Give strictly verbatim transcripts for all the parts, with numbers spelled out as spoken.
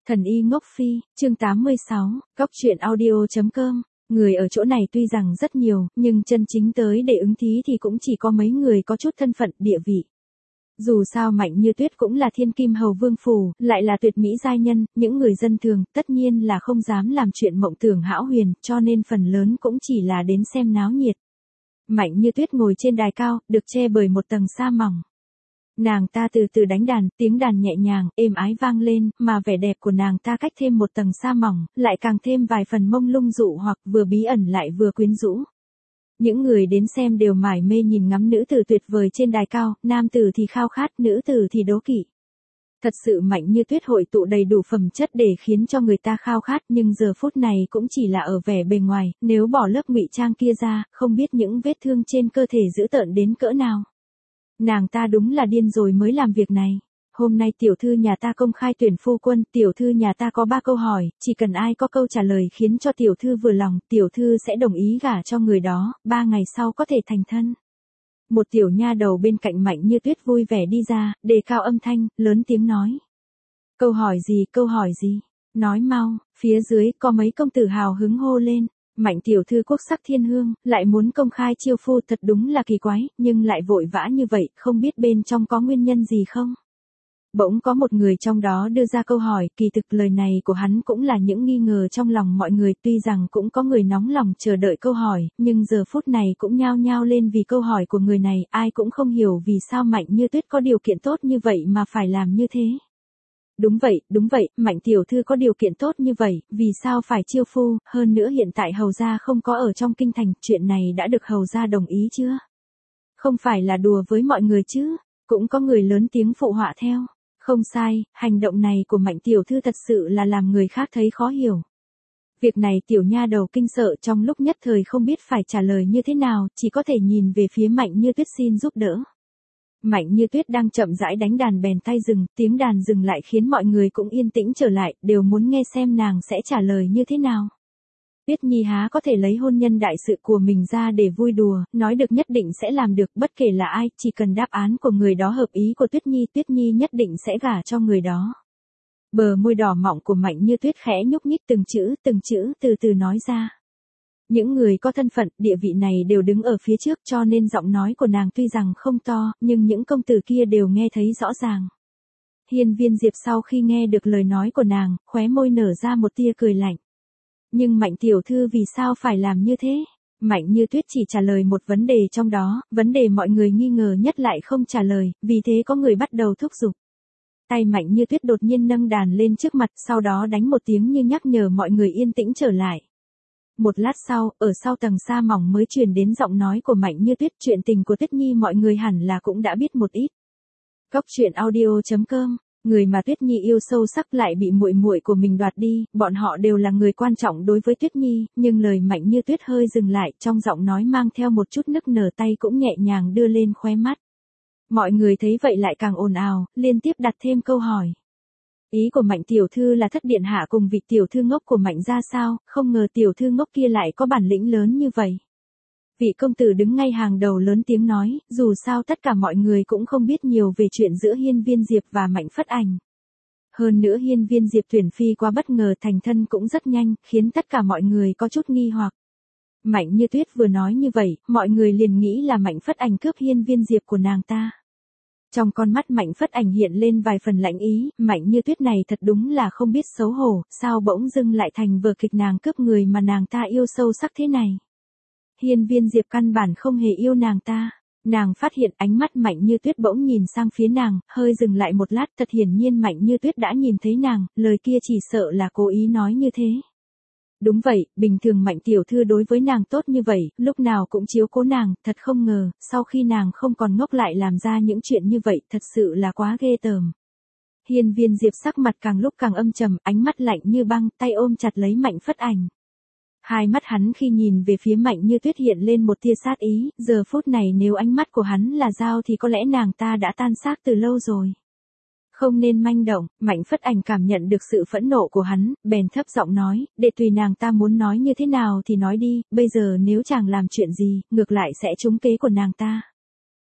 Thần y ngốc phi, chương tám mươi sáu, góc truyện audio.com. Người ở chỗ này tuy rằng rất nhiều, nhưng chân chính tới để ứng thí thì cũng chỉ có mấy người có chút thân phận, địa vị. Dù sao Mạnh Như Tuyết cũng là thiên kim hầu vương phủ, lại là tuyệt mỹ giai nhân, những người dân thường, tất nhiên là không dám làm chuyện mộng tưởng hão huyền, cho nên phần lớn cũng chỉ là đến xem náo nhiệt. Mạnh Như Tuyết ngồi trên đài cao, được che bởi một tầng sa mỏng. Nàng ta từ từ đánh đàn, tiếng đàn nhẹ nhàng, êm ái vang lên, mà vẻ đẹp của nàng ta cách thêm một tầng sa mỏng, lại càng thêm vài phần mông lung dụ hoặc vừa bí ẩn lại vừa quyến rũ. Những người đến xem đều mải mê nhìn ngắm nữ tử tuyệt vời trên đài cao, nam tử thì khao khát, nữ tử thì đố kỵ. Thật sự Mạnh Như Tuyết hội tụ đầy đủ phẩm chất để khiến cho người ta khao khát, nhưng giờ phút này cũng chỉ là ở vẻ bề ngoài, nếu bỏ lớp ngụy trang kia ra, không biết những vết thương trên cơ thể dữ tợn đến cỡ nào. Nàng ta đúng là điên rồi mới làm việc này. Hôm nay tiểu thư nhà ta công khai tuyển phu quân, tiểu thư nhà ta có ba câu hỏi, chỉ cần ai có câu trả lời khiến cho tiểu thư vừa lòng, tiểu thư sẽ đồng ý gả cho người đó, ba ngày sau có thể thành thân. Một tiểu nha đầu bên cạnh Mạnh Như Tuyết vui vẻ đi ra, đề cao âm thanh, lớn tiếng nói. Câu hỏi gì, câu hỏi gì? Nói mau, phía dưới có mấy công tử hào hứng hô lên. Mạnh tiểu thư quốc sắc thiên hương, lại muốn công khai chiêu phu, thật đúng là kỳ quái, nhưng lại vội vã như vậy, không biết bên trong có nguyên nhân gì không? Bỗng có một người trong đó đưa ra câu hỏi, kỳ thực lời này của hắn cũng là những nghi ngờ trong lòng mọi người, tuy rằng cũng có người nóng lòng chờ đợi câu hỏi, nhưng giờ phút này cũng nhao nhao lên vì câu hỏi của người này, ai cũng không hiểu vì sao Mạnh Như Tuyết có điều kiện tốt như vậy mà phải làm như thế. Đúng vậy, đúng vậy, Mạnh tiểu thư có điều kiện tốt như vậy, vì sao phải chiêu phu, hơn nữa hiện tại hầu gia không có ở trong kinh thành, chuyện này đã được hầu gia đồng ý chưa? Không phải là đùa với mọi người chứ? Cũng có người lớn tiếng phụ họa theo. Không sai, hành động này của Mạnh tiểu thư thật sự là làm người khác thấy khó hiểu. Việc này tiểu nha đầu kinh sợ trong lúc nhất thời không biết phải trả lời như thế nào, chỉ có thể nhìn về phía Mạnh Như Tuyết xin giúp đỡ. Mạnh Như Tuyết đang chậm rãi đánh đàn bèn tay dừng, tiếng đàn dừng lại khiến mọi người cũng yên tĩnh trở lại, đều muốn nghe xem nàng sẽ trả lời như thế nào. Tuyết Nhi há có thể lấy hôn nhân đại sự của mình ra để vui đùa, nói được nhất định sẽ làm được, bất kể là ai, chỉ cần đáp án của người đó hợp ý của Tuyết Nhi, Tuyết Nhi nhất định sẽ gả cho người đó. Bờ môi đỏ mọng của Mạnh Như Tuyết khẽ nhúc nhích từng chữ, từng chữ từ từ nói ra. Những người có thân phận, địa vị này đều đứng ở phía trước cho nên giọng nói của nàng tuy rằng không to, nhưng những công tử kia đều nghe thấy rõ ràng. Hiên Viên Diệp sau khi nghe được lời nói của nàng, khóe môi nở ra một tia cười lạnh. Nhưng Mạnh tiểu thư vì sao phải làm như thế? Mạnh Như Tuyết chỉ trả lời một vấn đề trong đó, vấn đề mọi người nghi ngờ nhất lại không trả lời, vì thế có người bắt đầu thúc giục. Tay Mạnh Như Tuyết đột nhiên nâng đàn lên trước mặt, sau đó đánh một tiếng như nhắc nhở mọi người yên tĩnh trở lại. Một lát sau, ở sau tầng sa mỏng mới truyền đến giọng nói của Mạnh Như Tuyết, chuyện tình của Tuyết Nhi mọi người hẳn là cũng đã biết một ít. Góc truyện audio.com. Người mà Tuyết Nhi yêu sâu sắc lại bị muội muội của mình đoạt đi, bọn họ đều là người quan trọng đối với Tuyết Nhi, nhưng lời Mạnh Như Tuyết hơi dừng lại, trong giọng nói mang theo một chút nức nở, tay cũng nhẹ nhàng đưa lên khóe mắt. Mọi người thấy vậy lại càng ồn ào, liên tiếp đặt thêm câu hỏi. Ý của Mạnh tiểu thư là thất điện hạ cùng vị tiểu thư ngốc của Mạnh ra sao, không ngờ tiểu thư ngốc kia lại có bản lĩnh lớn như vậy. Vị công tử đứng ngay hàng đầu lớn tiếng nói, dù sao tất cả mọi người cũng không biết nhiều về chuyện giữa Hiên Viên Diệp và Mạnh Phất Ảnh. Hơn nữa Hiên Viên Diệp tuyển phi quá bất ngờ thành thân cũng rất nhanh, khiến tất cả mọi người có chút nghi hoặc. Mạnh Như Tuyết vừa nói như vậy, mọi người liền nghĩ là Mạnh Phất Ảnh cướp Hiên Viên Diệp của nàng ta. Trong con mắt Mạnh Phất Ảnh hiện lên vài phần lạnh ý, Mạnh Như Tuyết này thật đúng là không biết xấu hổ, sao bỗng dưng lại thành vở kịch nàng cướp người mà nàng ta yêu sâu sắc thế này. Hiên Viên Diệp căn bản không hề yêu nàng ta. Nàng phát hiện ánh mắt Mạnh Như Tuyết bỗng nhìn sang phía nàng, hơi dừng lại một lát, thật hiển nhiên Mạnh Như Tuyết đã nhìn thấy nàng, lời kia chỉ sợ là cố ý nói như thế. Đúng vậy, bình thường Mạnh tiểu thư đối với nàng tốt như vậy, lúc nào cũng chiếu cố nàng, thật không ngờ, sau khi nàng không còn ngốc lại làm ra những chuyện như vậy, thật sự là quá ghê tởm. Hiên Viên Diệp sắc mặt càng lúc càng âm trầm, ánh mắt lạnh như băng, tay ôm chặt lấy Mạnh Phất Ảnh. Hai mắt hắn khi nhìn về phía Mạnh Như Tuyết hiện lên một tia sát ý, giờ phút này nếu ánh mắt của hắn là dao thì có lẽ nàng ta đã tan xác từ lâu rồi. Không nên manh động, Mạnh Phất Ảnh cảm nhận được sự phẫn nộ của hắn, bèn thấp giọng nói, để tùy nàng ta muốn nói như thế nào thì nói đi, bây giờ nếu chàng làm chuyện gì, ngược lại sẽ trúng kế của nàng ta.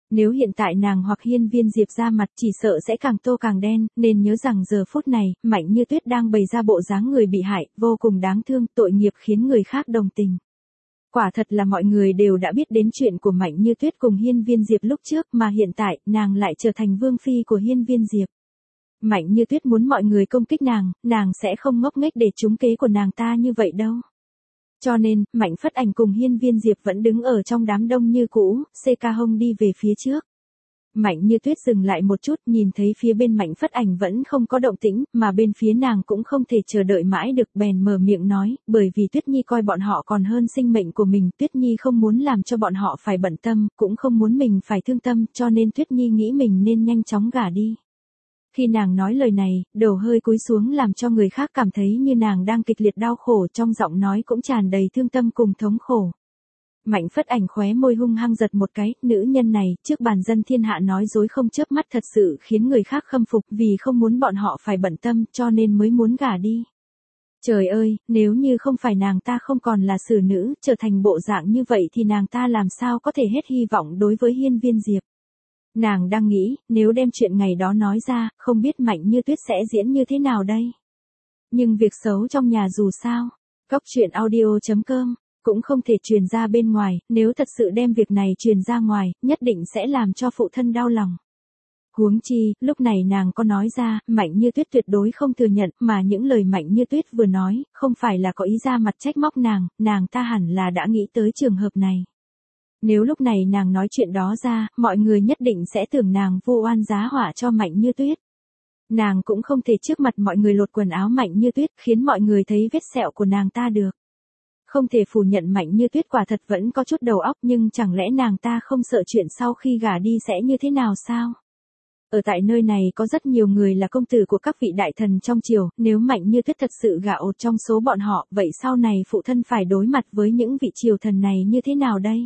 Nếu hiện tại nàng hoặc Hiên Viên Diệp ra mặt chỉ sợ sẽ càng tô càng đen, nên nhớ rằng giờ phút này, Mạnh Như Tuyết đang bày ra bộ dáng người bị hại, vô cùng đáng thương, tội nghiệp khiến người khác đồng tình. Quả thật là mọi người đều đã biết đến chuyện của Mạnh Như Tuyết cùng Hiên Viên Diệp lúc trước mà hiện tại, nàng lại trở thành vương phi của Hiên Viên Diệp. Mạnh Như Tuyết muốn mọi người công kích nàng, nàng sẽ không ngốc nghếch để trúng kế của nàng ta như vậy đâu. Cho nên, Mạnh Phất Ảnh cùng Hiên Viên Diệp vẫn đứng ở trong đám đông như cũ, xê ca hông đi về phía trước. Mạnh Như Tuyết dừng lại một chút, nhìn thấy phía bên Mạnh Phất Ảnh vẫn không có động tĩnh, mà bên phía nàng cũng không thể chờ đợi mãi được, bèn mở miệng nói, bởi vì Tuyết Nhi coi bọn họ còn hơn sinh mệnh của mình, Tuyết Nhi không muốn làm cho bọn họ phải bận tâm, cũng không muốn mình phải thương tâm, cho nên Tuyết Nhi nghĩ mình nên nhanh chóng gả đi. Khi nàng nói lời này, đầu hơi cúi xuống làm cho người khác cảm thấy như nàng đang kịch liệt đau khổ, trong giọng nói cũng tràn đầy thương tâm cùng thống khổ. Mạnh Phất Ảnh khóe môi hung hăng giật một cái, nữ nhân này, trước bàn dân thiên hạ nói dối không chớp mắt thật sự khiến người khác khâm phục, vì không muốn bọn họ phải bận tâm, cho nên mới muốn gả đi. Trời ơi, nếu như không phải nàng ta không còn là xử nữ, trở thành bộ dạng như vậy thì nàng ta làm sao có thể hết hy vọng đối với Hiên Viên Diệp. Nàng đang nghĩ, nếu đem chuyện ngày đó nói ra, không biết Mạnh Như Tuyết sẽ diễn như thế nào đây. Nhưng việc xấu trong nhà dù sao, Cóc Truyện Audio chấm com cũng không thể truyền ra bên ngoài, nếu thật sự đem việc này truyền ra ngoài, nhất định sẽ làm cho phụ thân đau lòng. Huống chi, lúc này nàng có nói ra, Mạnh Như Tuyết tuyệt đối không thừa nhận, mà những lời Mạnh Như Tuyết vừa nói, không phải là có ý ra mặt trách móc nàng, nàng ta hẳn là đã nghĩ tới trường hợp này. Nếu lúc này nàng nói chuyện đó ra, mọi người nhất định sẽ tưởng nàng vu oan giá họa cho Mạnh Như Tuyết. Nàng cũng không thể trước mặt mọi người lột quần áo Mạnh Như Tuyết, khiến mọi người thấy vết sẹo của nàng ta được. Không thể phủ nhận Mạnh Như Tuyết quả thật vẫn có chút đầu óc, nhưng chẳng lẽ nàng ta không sợ chuyện sau khi gả đi sẽ như thế nào sao? Ở tại nơi này có rất nhiều người là công tử của các vị đại thần trong triều, nếu Mạnh Như Tuyết thật sự gả ột trong số bọn họ, vậy sau này phụ thân phải đối mặt với những vị triều thần này như thế nào đây?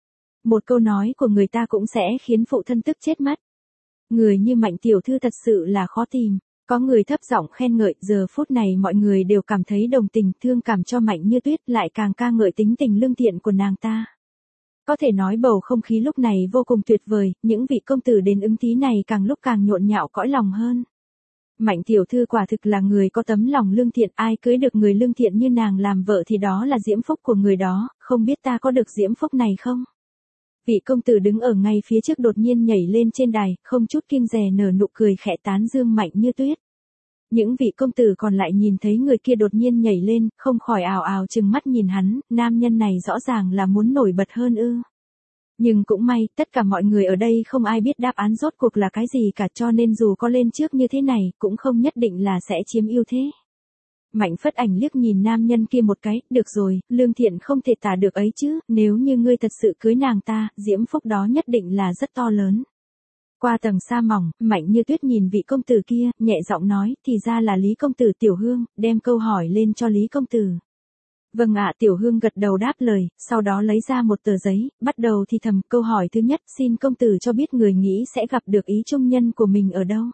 Một câu nói của người ta cũng sẽ khiến phụ thân tức chết mất. Người như Mạnh tiểu thư thật sự là khó tìm. Có người thấp giọng khen ngợi, giờ phút này mọi người đều cảm thấy đồng tình, thương cảm cho Mạnh Như Tuyết, lại càng ca ngợi tính tình lương thiện của nàng ta. Có thể nói bầu không khí lúc này vô cùng tuyệt vời, những vị công tử đến ứng thí này càng lúc càng nhộn nhạo cõi lòng hơn. Mạnh tiểu thư quả thực là người có tấm lòng lương thiện, ai cưới được người lương thiện như nàng làm vợ thì đó là diễm phúc của người đó, không biết ta có được diễm phúc này không? Vị công tử đứng ở ngay phía trước đột nhiên nhảy lên trên đài, không chút kiêng dè nở nụ cười khẽ tán dương Mạnh Như Tuyết. Những vị công tử còn lại nhìn thấy người kia đột nhiên nhảy lên, không khỏi ào ào trừng mắt nhìn hắn, nam nhân này rõ ràng là muốn nổi bật hơn ư. Nhưng cũng may, tất cả mọi người ở đây không ai biết đáp án rốt cuộc là cái gì cả, cho nên dù có lên trước như thế này, cũng không nhất định là sẽ chiếm ưu thế. Mạnh Phất Ảnh liếc nhìn nam nhân kia một cái, được rồi, lương thiện không thể tả được ấy chứ, nếu như ngươi thật sự cưới nàng ta, diễm phúc đó nhất định là rất to lớn. Qua tầng sa mỏng, Mạnh Như Tuyết nhìn vị công tử kia, nhẹ giọng nói, thì ra là Lý công tử. Tiểu Hương, đem câu hỏi lên cho Lý công tử. Vâng ạ. Tiểu Hương gật đầu đáp lời, sau đó lấy ra một tờ giấy, bắt đầu thì thầm, câu hỏi thứ nhất, xin công tử cho biết người nghĩ sẽ gặp được ý trung nhân của mình ở đâu.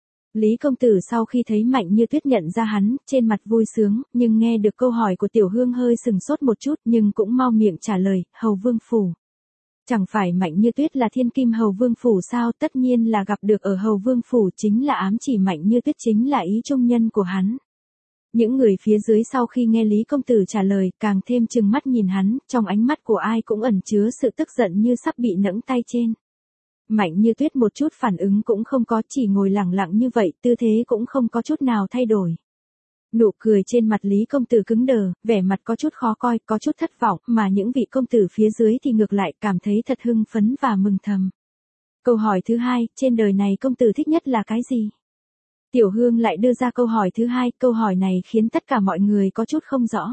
Lý công tử sau khi thấy Mạnh Như Tuyết nhận ra hắn, trên mặt vui sướng, nhưng nghe được câu hỏi của Tiểu Hương hơi sừng sốt một chút, nhưng cũng mau miệng trả lời, Hầu Vương phủ. Chẳng phải Mạnh Như Tuyết là thiên kim Hầu Vương phủ sao? Tất nhiên là gặp được ở Hầu Vương phủ, chính là ám chỉ Mạnh Như Tuyết chính là ý trung nhân của hắn. Những người phía dưới sau khi nghe Lý công tử trả lời, càng thêm trừng mắt nhìn hắn, trong ánh mắt của ai cũng ẩn chứa sự tức giận như sắp bị nẫng tay trên. Mạnh Như Tuyết một chút phản ứng cũng không có, chỉ ngồi lặng lặng như vậy, tư thế cũng không có chút nào thay đổi. Nụ cười trên mặt Lý công tử cứng đờ, vẻ mặt có chút khó coi, có chút thất vọng, mà những vị công tử phía dưới thì ngược lại cảm thấy thật hưng phấn và mừng thầm. Câu hỏi thứ hai, trên đời này công tử thích nhất là cái gì? Tiểu Hương lại đưa ra câu hỏi thứ hai, câu hỏi này khiến tất cả mọi người có chút không rõ.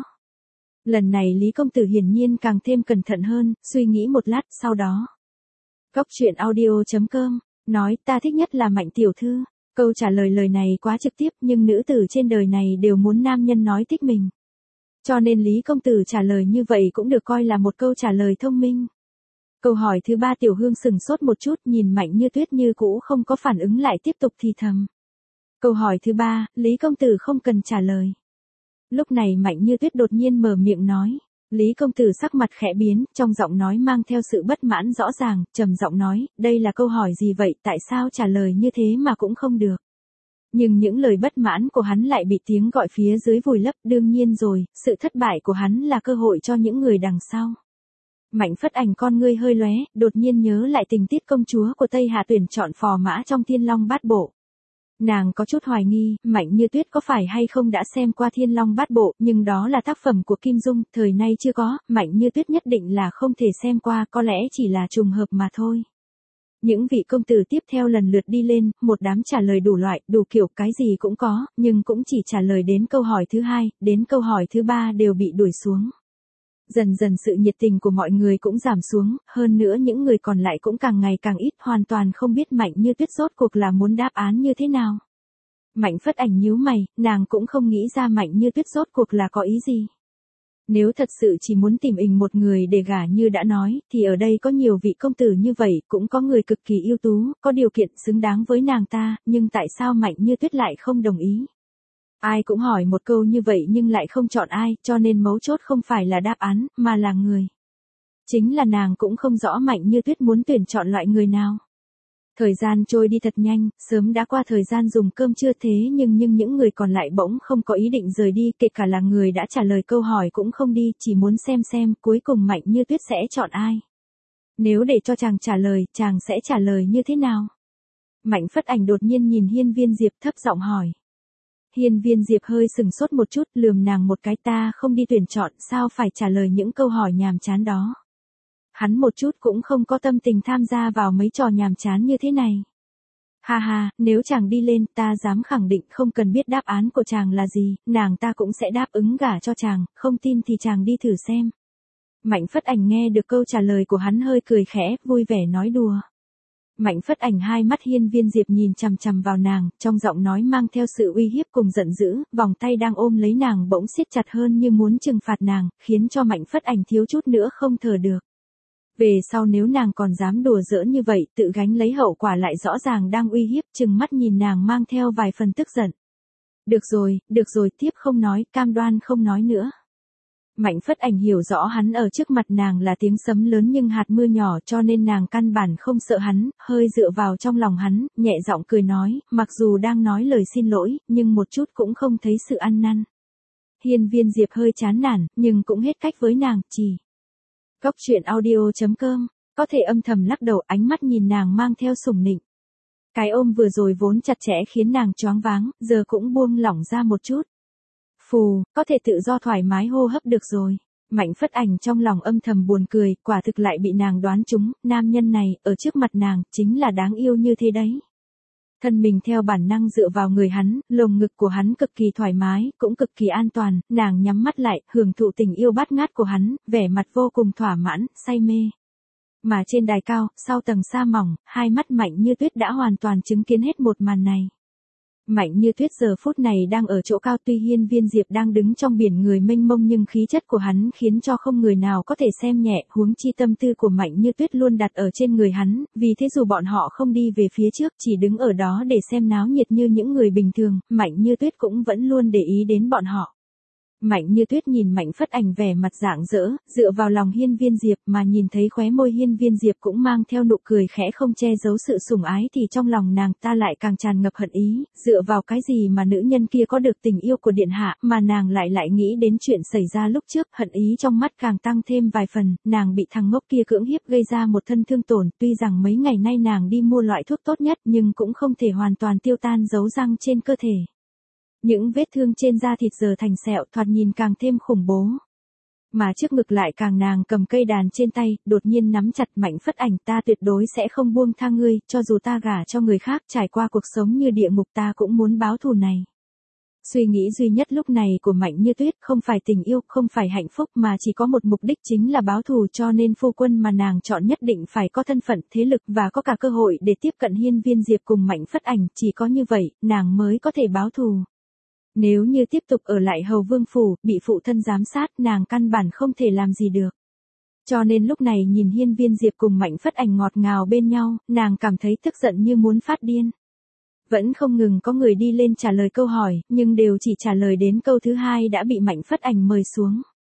Lần này Lý công tử hiển nhiên càng thêm cẩn thận hơn, suy nghĩ một lát, sau đó. Cóc Truyện Audio chấm com, nói, ta thích nhất là Mạnh tiểu thư. Câu trả lời lời này quá trực tiếp, nhưng nữ tử trên đời này đều muốn nam nhân nói thích mình. Cho nên Lý công tử trả lời như vậy cũng được coi là một câu trả lời thông minh. Câu hỏi thứ ba, Tiểu Hương sừng sốt một chút, nhìn Mạnh Như Tuyết như cũ không có phản ứng, lại tiếp tục thì thầm. Câu hỏi thứ ba, Lý công tử không cần trả lời. Lúc này Mạnh Như Tuyết đột nhiên mở miệng nói. Lý công tử sắc mặt khẽ biến, trong giọng nói mang theo sự bất mãn rõ ràng, trầm giọng nói, đây là câu hỏi gì vậy, tại sao trả lời như thế mà cũng không được. Nhưng những lời bất mãn của hắn lại bị tiếng gọi phía dưới vùi lấp, đương nhiên rồi, sự thất bại của hắn là cơ hội cho những người đằng sau. Mạnh Phất Ảnh con ngươi hơi lóe, đột nhiên nhớ lại tình tiết công chúa của Tây Hà tuyển chọn phò mã trong Thiên Long Bát Bộ. Nàng có chút hoài nghi, Mạnh Như Tuyết có phải hay không đã xem qua Thiên Long Bát Bộ, nhưng đó là tác phẩm của Kim Dung, thời nay chưa có, Mạnh Như Tuyết nhất định là không thể xem qua, có lẽ chỉ là trùng hợp mà thôi. Những vị công tử tiếp theo lần lượt đi lên, một đám trả lời đủ loại, đủ kiểu, cái gì cũng có, nhưng cũng chỉ trả lời đến câu hỏi thứ hai, đến câu hỏi thứ ba đều bị đuổi xuống. Dần dần sự nhiệt tình của mọi người cũng giảm xuống, hơn nữa những người còn lại cũng càng ngày càng ít, hoàn toàn không biết Mạnh Như Tuyết rốt cuộc là muốn đáp án như thế nào. Mạnh Phất Ảnh nhíu mày, nàng cũng không nghĩ ra Mạnh Như Tuyết rốt cuộc là có ý gì. Nếu thật sự chỉ muốn tìm ình một người để gả như đã nói, thì ở đây có nhiều vị công tử như vậy, cũng có người cực kỳ ưu tú, có điều kiện xứng đáng với nàng ta, nhưng tại sao Mạnh Như Tuyết lại không đồng ý? Ai cũng hỏi một câu như vậy nhưng lại không chọn ai, cho nên mấu chốt không phải là đáp án, mà là người. Chính là nàng cũng không rõ Mạnh Như Tuyết muốn tuyển chọn loại người nào. Thời gian trôi đi thật nhanh, sớm đã qua thời gian dùng cơm trưa thế nhưng nhưng những người còn lại bỗng không có ý định rời đi, kể cả là người đã trả lời câu hỏi cũng không đi, chỉ muốn xem xem cuối cùng Mạnh Như Tuyết sẽ chọn ai. Nếu để cho chàng trả lời, chàng sẽ trả lời như thế nào? Mạnh Phất Ảnh đột nhiên nhìn Hiên Viên Diệp thấp giọng hỏi. Hiên Viên Diệp hơi sừng sốt một chút, lườm nàng một cái, ta không đi tuyển chọn, sao phải trả lời những câu hỏi nhàm chán đó. Hắn một chút cũng không có tâm tình tham gia vào mấy trò nhàm chán như thế này. Ha ha, nếu chàng đi lên, ta dám khẳng định không cần biết đáp án của chàng là gì, nàng ta cũng sẽ đáp ứng gả cho chàng, không tin thì chàng đi thử xem. Mạnh Phất Ảnh nghe được câu trả lời của hắn hơi cười khẽ, vui vẻ nói đùa. Mạnh Phất Ảnh hai mắt Hiên Viên Diệp nhìn chằm chằm vào nàng, trong giọng nói mang theo sự uy hiếp cùng giận dữ, vòng tay đang ôm lấy nàng bỗng siết chặt hơn như muốn trừng phạt nàng, khiến cho Mạnh Phất Ảnh thiếu chút nữa không thở được. Về sau nếu nàng còn dám đùa giỡn như vậy, tự gánh lấy hậu quả lại rõ ràng đang uy hiếp, chừng mắt nhìn nàng mang theo vài phần tức giận. Được rồi, được rồi, tiếp không nói, cam đoan không nói nữa. Mạnh Phất Ảnh hiểu rõ hắn ở trước mặt nàng là tiếng sấm lớn nhưng hạt mưa nhỏ, cho nên nàng căn bản không sợ hắn, hơi dựa vào trong lòng hắn, nhẹ giọng cười nói, mặc dù đang nói lời xin lỗi, nhưng một chút cũng không thấy sự ăn năn. Hiên Viên Diệp hơi chán nản, nhưng cũng hết cách với nàng, chỉ. Cóc truyện audio chấm com, có thể âm thầm lắc đầu, ánh mắt nhìn nàng mang theo sủng nịnh. Cái ôm vừa rồi vốn chặt chẽ khiến nàng choáng váng, giờ cũng buông lỏng ra một chút. Phù, có thể tự do thoải mái hô hấp được rồi. Mạnh Phất Ảnh trong lòng âm thầm buồn cười, quả thực lại bị nàng đoán trúng, nam nhân này, ở trước mặt nàng, chính là đáng yêu như thế đấy. Thân mình theo bản năng dựa vào người hắn, lồng ngực của hắn cực kỳ thoải mái, cũng cực kỳ an toàn, nàng nhắm mắt lại, hưởng thụ tình yêu bát ngát của hắn, vẻ mặt vô cùng thỏa mãn, say mê. Mà trên đài cao, sau tầng sa mỏng, hai mắt Mạnh Như Tuyết đã hoàn toàn chứng kiến hết một màn này. Mạnh Như Tuyết giờ phút này đang ở chỗ cao, tuy Hiên Viên Diệp đang đứng trong biển người mênh mông nhưng khí chất của hắn khiến cho không người nào có thể xem nhẹ, huống chi tâm tư của Mạnh Như Tuyết luôn đặt ở trên người hắn, vì thế dù bọn họ không đi về phía trước, chỉ đứng ở đó để xem náo nhiệt như những người bình thường, Mạnh Như Tuyết cũng vẫn luôn để ý đến bọn họ. Mạnh Như Tuyết nhìn Mạnh Phất Ảnh vẻ mặt rạng rỡ, dựa vào lòng Hiên Viên Diệp mà nhìn thấy khóe môi Hiên Viên Diệp cũng mang theo nụ cười khẽ không che giấu sự sủng ái thì trong lòng nàng ta lại càng tràn ngập hận ý, dựa vào cái gì mà nữ nhân kia có được tình yêu của điện hạ mà nàng lại lại nghĩ đến chuyện xảy ra lúc trước, hận ý trong mắt càng tăng thêm vài phần, nàng bị thằng ngốc kia cưỡng hiếp gây ra một thân thương tổn, tuy rằng mấy ngày nay nàng đi mua loại thuốc tốt nhất nhưng cũng không thể hoàn toàn tiêu tan dấu răng trên cơ thể. Những vết thương trên da thịt giờ thành sẹo thoạt nhìn càng thêm khủng bố. Mà trước ngực lại càng nàng cầm cây đàn trên tay, đột nhiên nắm chặt Mạnh Phất Ảnh, ta tuyệt đối sẽ không buông tha ngươi, cho dù ta gả cho người khác trải qua cuộc sống như địa ngục ta cũng muốn báo thù này. Suy nghĩ duy nhất lúc này của Mạnh Như Tuyết không phải tình yêu, không phải hạnh phúc mà chỉ có một mục đích chính là báo thù, cho nên phu quân mà nàng chọn nhất định phải có thân phận, thế lực và có cả cơ hội để tiếp cận Hiên Viên Diệp cùng Mạnh Phất Ảnh, chỉ có như vậy, nàng mới có thể báo thù. Nếu như tiếp tục ở lại Hầu Vương Phủ, bị phụ thân giám sát, nàng căn bản không thể làm gì được. Cho nên lúc này nhìn Hiên Viên Diệp cùng Mạnh Phất Ảnh ngọt ngào bên nhau, nàng cảm thấy tức giận như muốn phát điên. Vẫn không ngừng có người đi lên trả lời câu hỏi, nhưng đều chỉ trả lời đến câu thứ hai đã bị Mạnh Phất Ảnh mời xuống.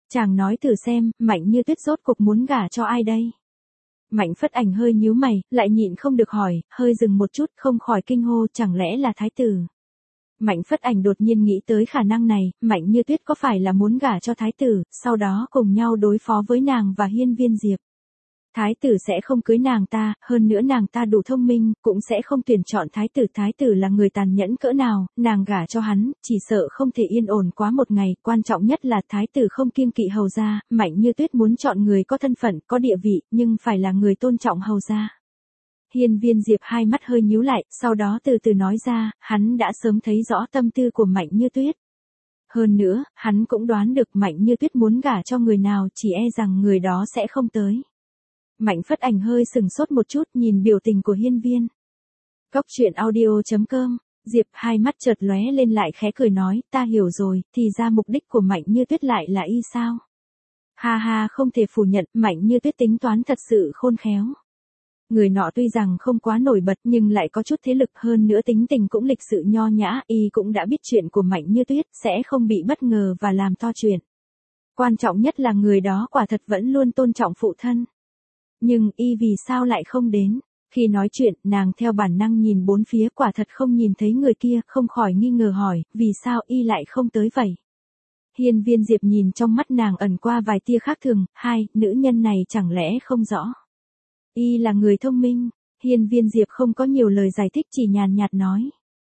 Chàng nói thử xem, Mạnh Như Tuyết rốt cục muốn gả cho ai đây? Mạnh Phất Ảnh hơi nhíu mày, lại nhịn không được hỏi, hơi dừng một chút không khỏi kinh hô, chẳng lẽ là thái tử? Mạnh Phất Ảnh đột nhiên nghĩ tới khả năng này, Mạnh Như Tuyết có phải là muốn gả cho thái tử, sau đó cùng nhau đối phó với nàng và Hiên Viên Diệp. Thái tử sẽ không cưới nàng ta, hơn nữa nàng ta đủ thông minh, cũng sẽ không tuyển chọn thái tử. Thái tử là người tàn nhẫn cỡ nào, nàng gả cho hắn, chỉ sợ không thể yên ổn quá một ngày. Quan trọng nhất là thái tử không kiêng kỵ hầu gia, Mạnh Như Tuyết muốn chọn người có thân phận, có địa vị, nhưng phải là người tôn trọng hầu gia. Hiên Viên Diệp hai mắt hơi nhíu lại, sau đó từ từ nói ra, hắn đã sớm thấy rõ tâm tư của Mạnh Như Tuyết. Hơn nữa, hắn cũng đoán được Mạnh Như Tuyết muốn gả cho người nào, chỉ e rằng người đó sẽ không tới. Mạnh Phất Ảnh hơi sừng sốt một chút nhìn biểu tình của Hiên Viên. Cóc truyện audio chấm com, Diệp hai mắt chợt lóe lên lại khẽ cười nói, ta hiểu rồi, thì ra mục đích của Mạnh Như Tuyết lại là y sao? Ha ha, không thể phủ nhận, Mạnh Như Tuyết tính toán thật sự khôn khéo. Người nọ tuy rằng không quá nổi bật nhưng lại có chút thế lực, hơn nữa tính tình cũng lịch sự nho nhã, y cũng đã biết chuyện của Mạnh Như Tuyết, sẽ không bị bất ngờ và làm to chuyện. Quan trọng nhất là người đó quả thật vẫn luôn tôn trọng phụ thân. Nhưng y vì sao lại không đến? Khi nói chuyện, nàng theo bản năng nhìn bốn phía, quả thật không nhìn thấy người kia, không khỏi nghi ngờ hỏi, vì sao y lại không tới vậy? Hiên Viên Diệp nhìn trong mắt nàng ẩn qua vài tia khác thường, hai, nữ nhân này chẳng lẽ không rõ? Y là người thông minh. Hiên Viên Diệp không có nhiều lời giải thích, chỉ nhàn nhạt nói.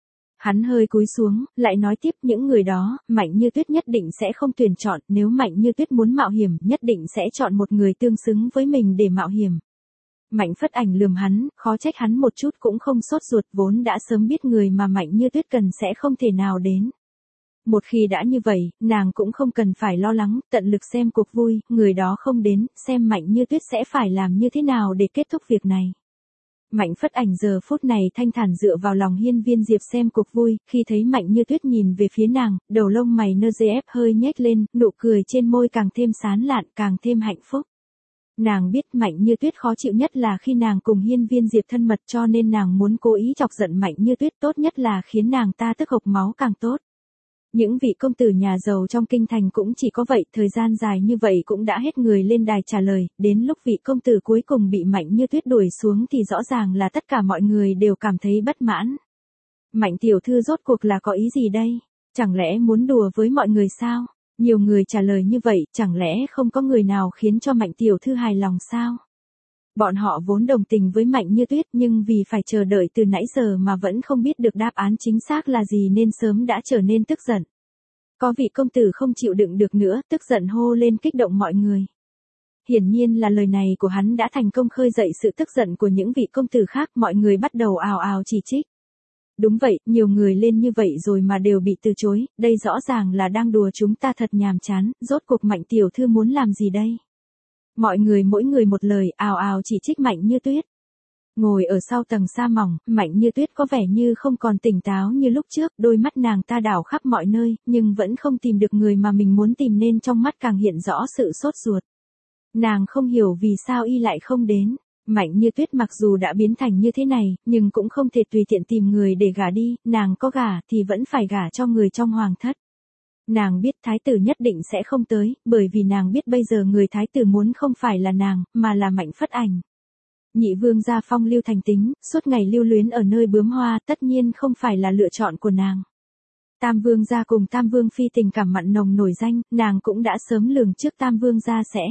Hắn hơi cúi xuống, lại nói tiếp, những người đó, Mạnh Như Tuyết nhất định sẽ không tuyển chọn, nếu Mạnh Như Tuyết muốn mạo hiểm, nhất định sẽ chọn một người tương xứng với mình để mạo hiểm. Mạnh Phất Ảnh lườm hắn, khó trách hắn một chút cũng không sốt ruột, vốn đã sớm biết người mà Mạnh Như Tuyết cần sẽ không thể nào đến. Một khi đã như vậy, nàng cũng không cần phải lo lắng, tận lực xem cuộc vui, người đó không đến, xem Mạnh Như Tuyết sẽ phải làm như thế nào để kết thúc việc này. Mạnh Phất Ảnh giờ phút này thanh thản dựa vào lòng Hiên Viên Diệp xem cuộc vui, khi thấy Mạnh Như Tuyết nhìn về phía nàng, đầu lông mày nơ dê ép hơi nhếch lên, nụ cười trên môi càng thêm sán lạn, càng thêm hạnh phúc. Nàng biết Mạnh Như Tuyết khó chịu nhất là khi nàng cùng Hiên Viên Diệp thân mật, cho nên nàng muốn cố ý chọc giận Mạnh Như Tuyết, tốt nhất là khiến nàng ta tức hộc máu càng tốt. Những vị công tử nhà giàu trong kinh thành cũng chỉ có vậy, thời gian dài như vậy cũng đã hết người lên đài trả lời, đến lúc vị công tử cuối cùng bị Mạnh Như Tuyết đuổi xuống thì rõ ràng là tất cả mọi người đều cảm thấy bất mãn. Mạnh tiểu thư rốt cuộc là có ý gì đây? Chẳng lẽ muốn đùa với mọi người sao? Nhiều người trả lời như vậy, chẳng lẽ không có người nào khiến cho Mạnh tiểu thư hài lòng sao? Bọn họ vốn đồng tình với Mạnh Như Tuyết nhưng vì phải chờ đợi từ nãy giờ mà vẫn không biết được đáp án chính xác là gì nên sớm đã trở nên tức giận. Có vị công tử không chịu đựng được nữa, tức giận hô lên kích động mọi người. Hiển nhiên là lời này của hắn đã thành công khơi dậy sự tức giận của những vị công tử khác, mọi người bắt đầu ào ào chỉ trích. Đúng vậy, nhiều người lên như vậy rồi mà đều bị từ chối, đây rõ ràng là đang đùa chúng ta thật nhàm chán, rốt cuộc Mạnh tiểu thư muốn làm gì đây? Mọi người mỗi người một lời, ào ào chỉ trích Mạnh Như Tuyết. Ngồi ở sau tầng sa mỏng, Mạnh Như Tuyết có vẻ như không còn tỉnh táo như lúc trước, đôi mắt nàng ta đảo khắp mọi nơi, nhưng vẫn không tìm được người mà mình muốn tìm nên trong mắt càng hiện rõ sự sốt ruột. Nàng không hiểu vì sao y lại không đến. Mạnh Như Tuyết mặc dù đã biến thành như thế này, nhưng cũng không thể tùy tiện tìm người để gả đi, nàng có gả thì vẫn phải gả cho người trong hoàng thất. Nàng biết thái tử nhất định sẽ không tới, bởi vì nàng biết bây giờ người thái tử muốn không phải là nàng, mà là Mạnh Phất Ảnh. Nhị vương gia phong lưu thành tính, suốt ngày lưu luyến ở nơi bướm hoa, tất nhiên không phải là lựa chọn của nàng. Tam vương gia cùng tam vương phi tình cảm mặn nồng nổi danh, nàng cũng đã sớm lường trước tam vương gia sẽ.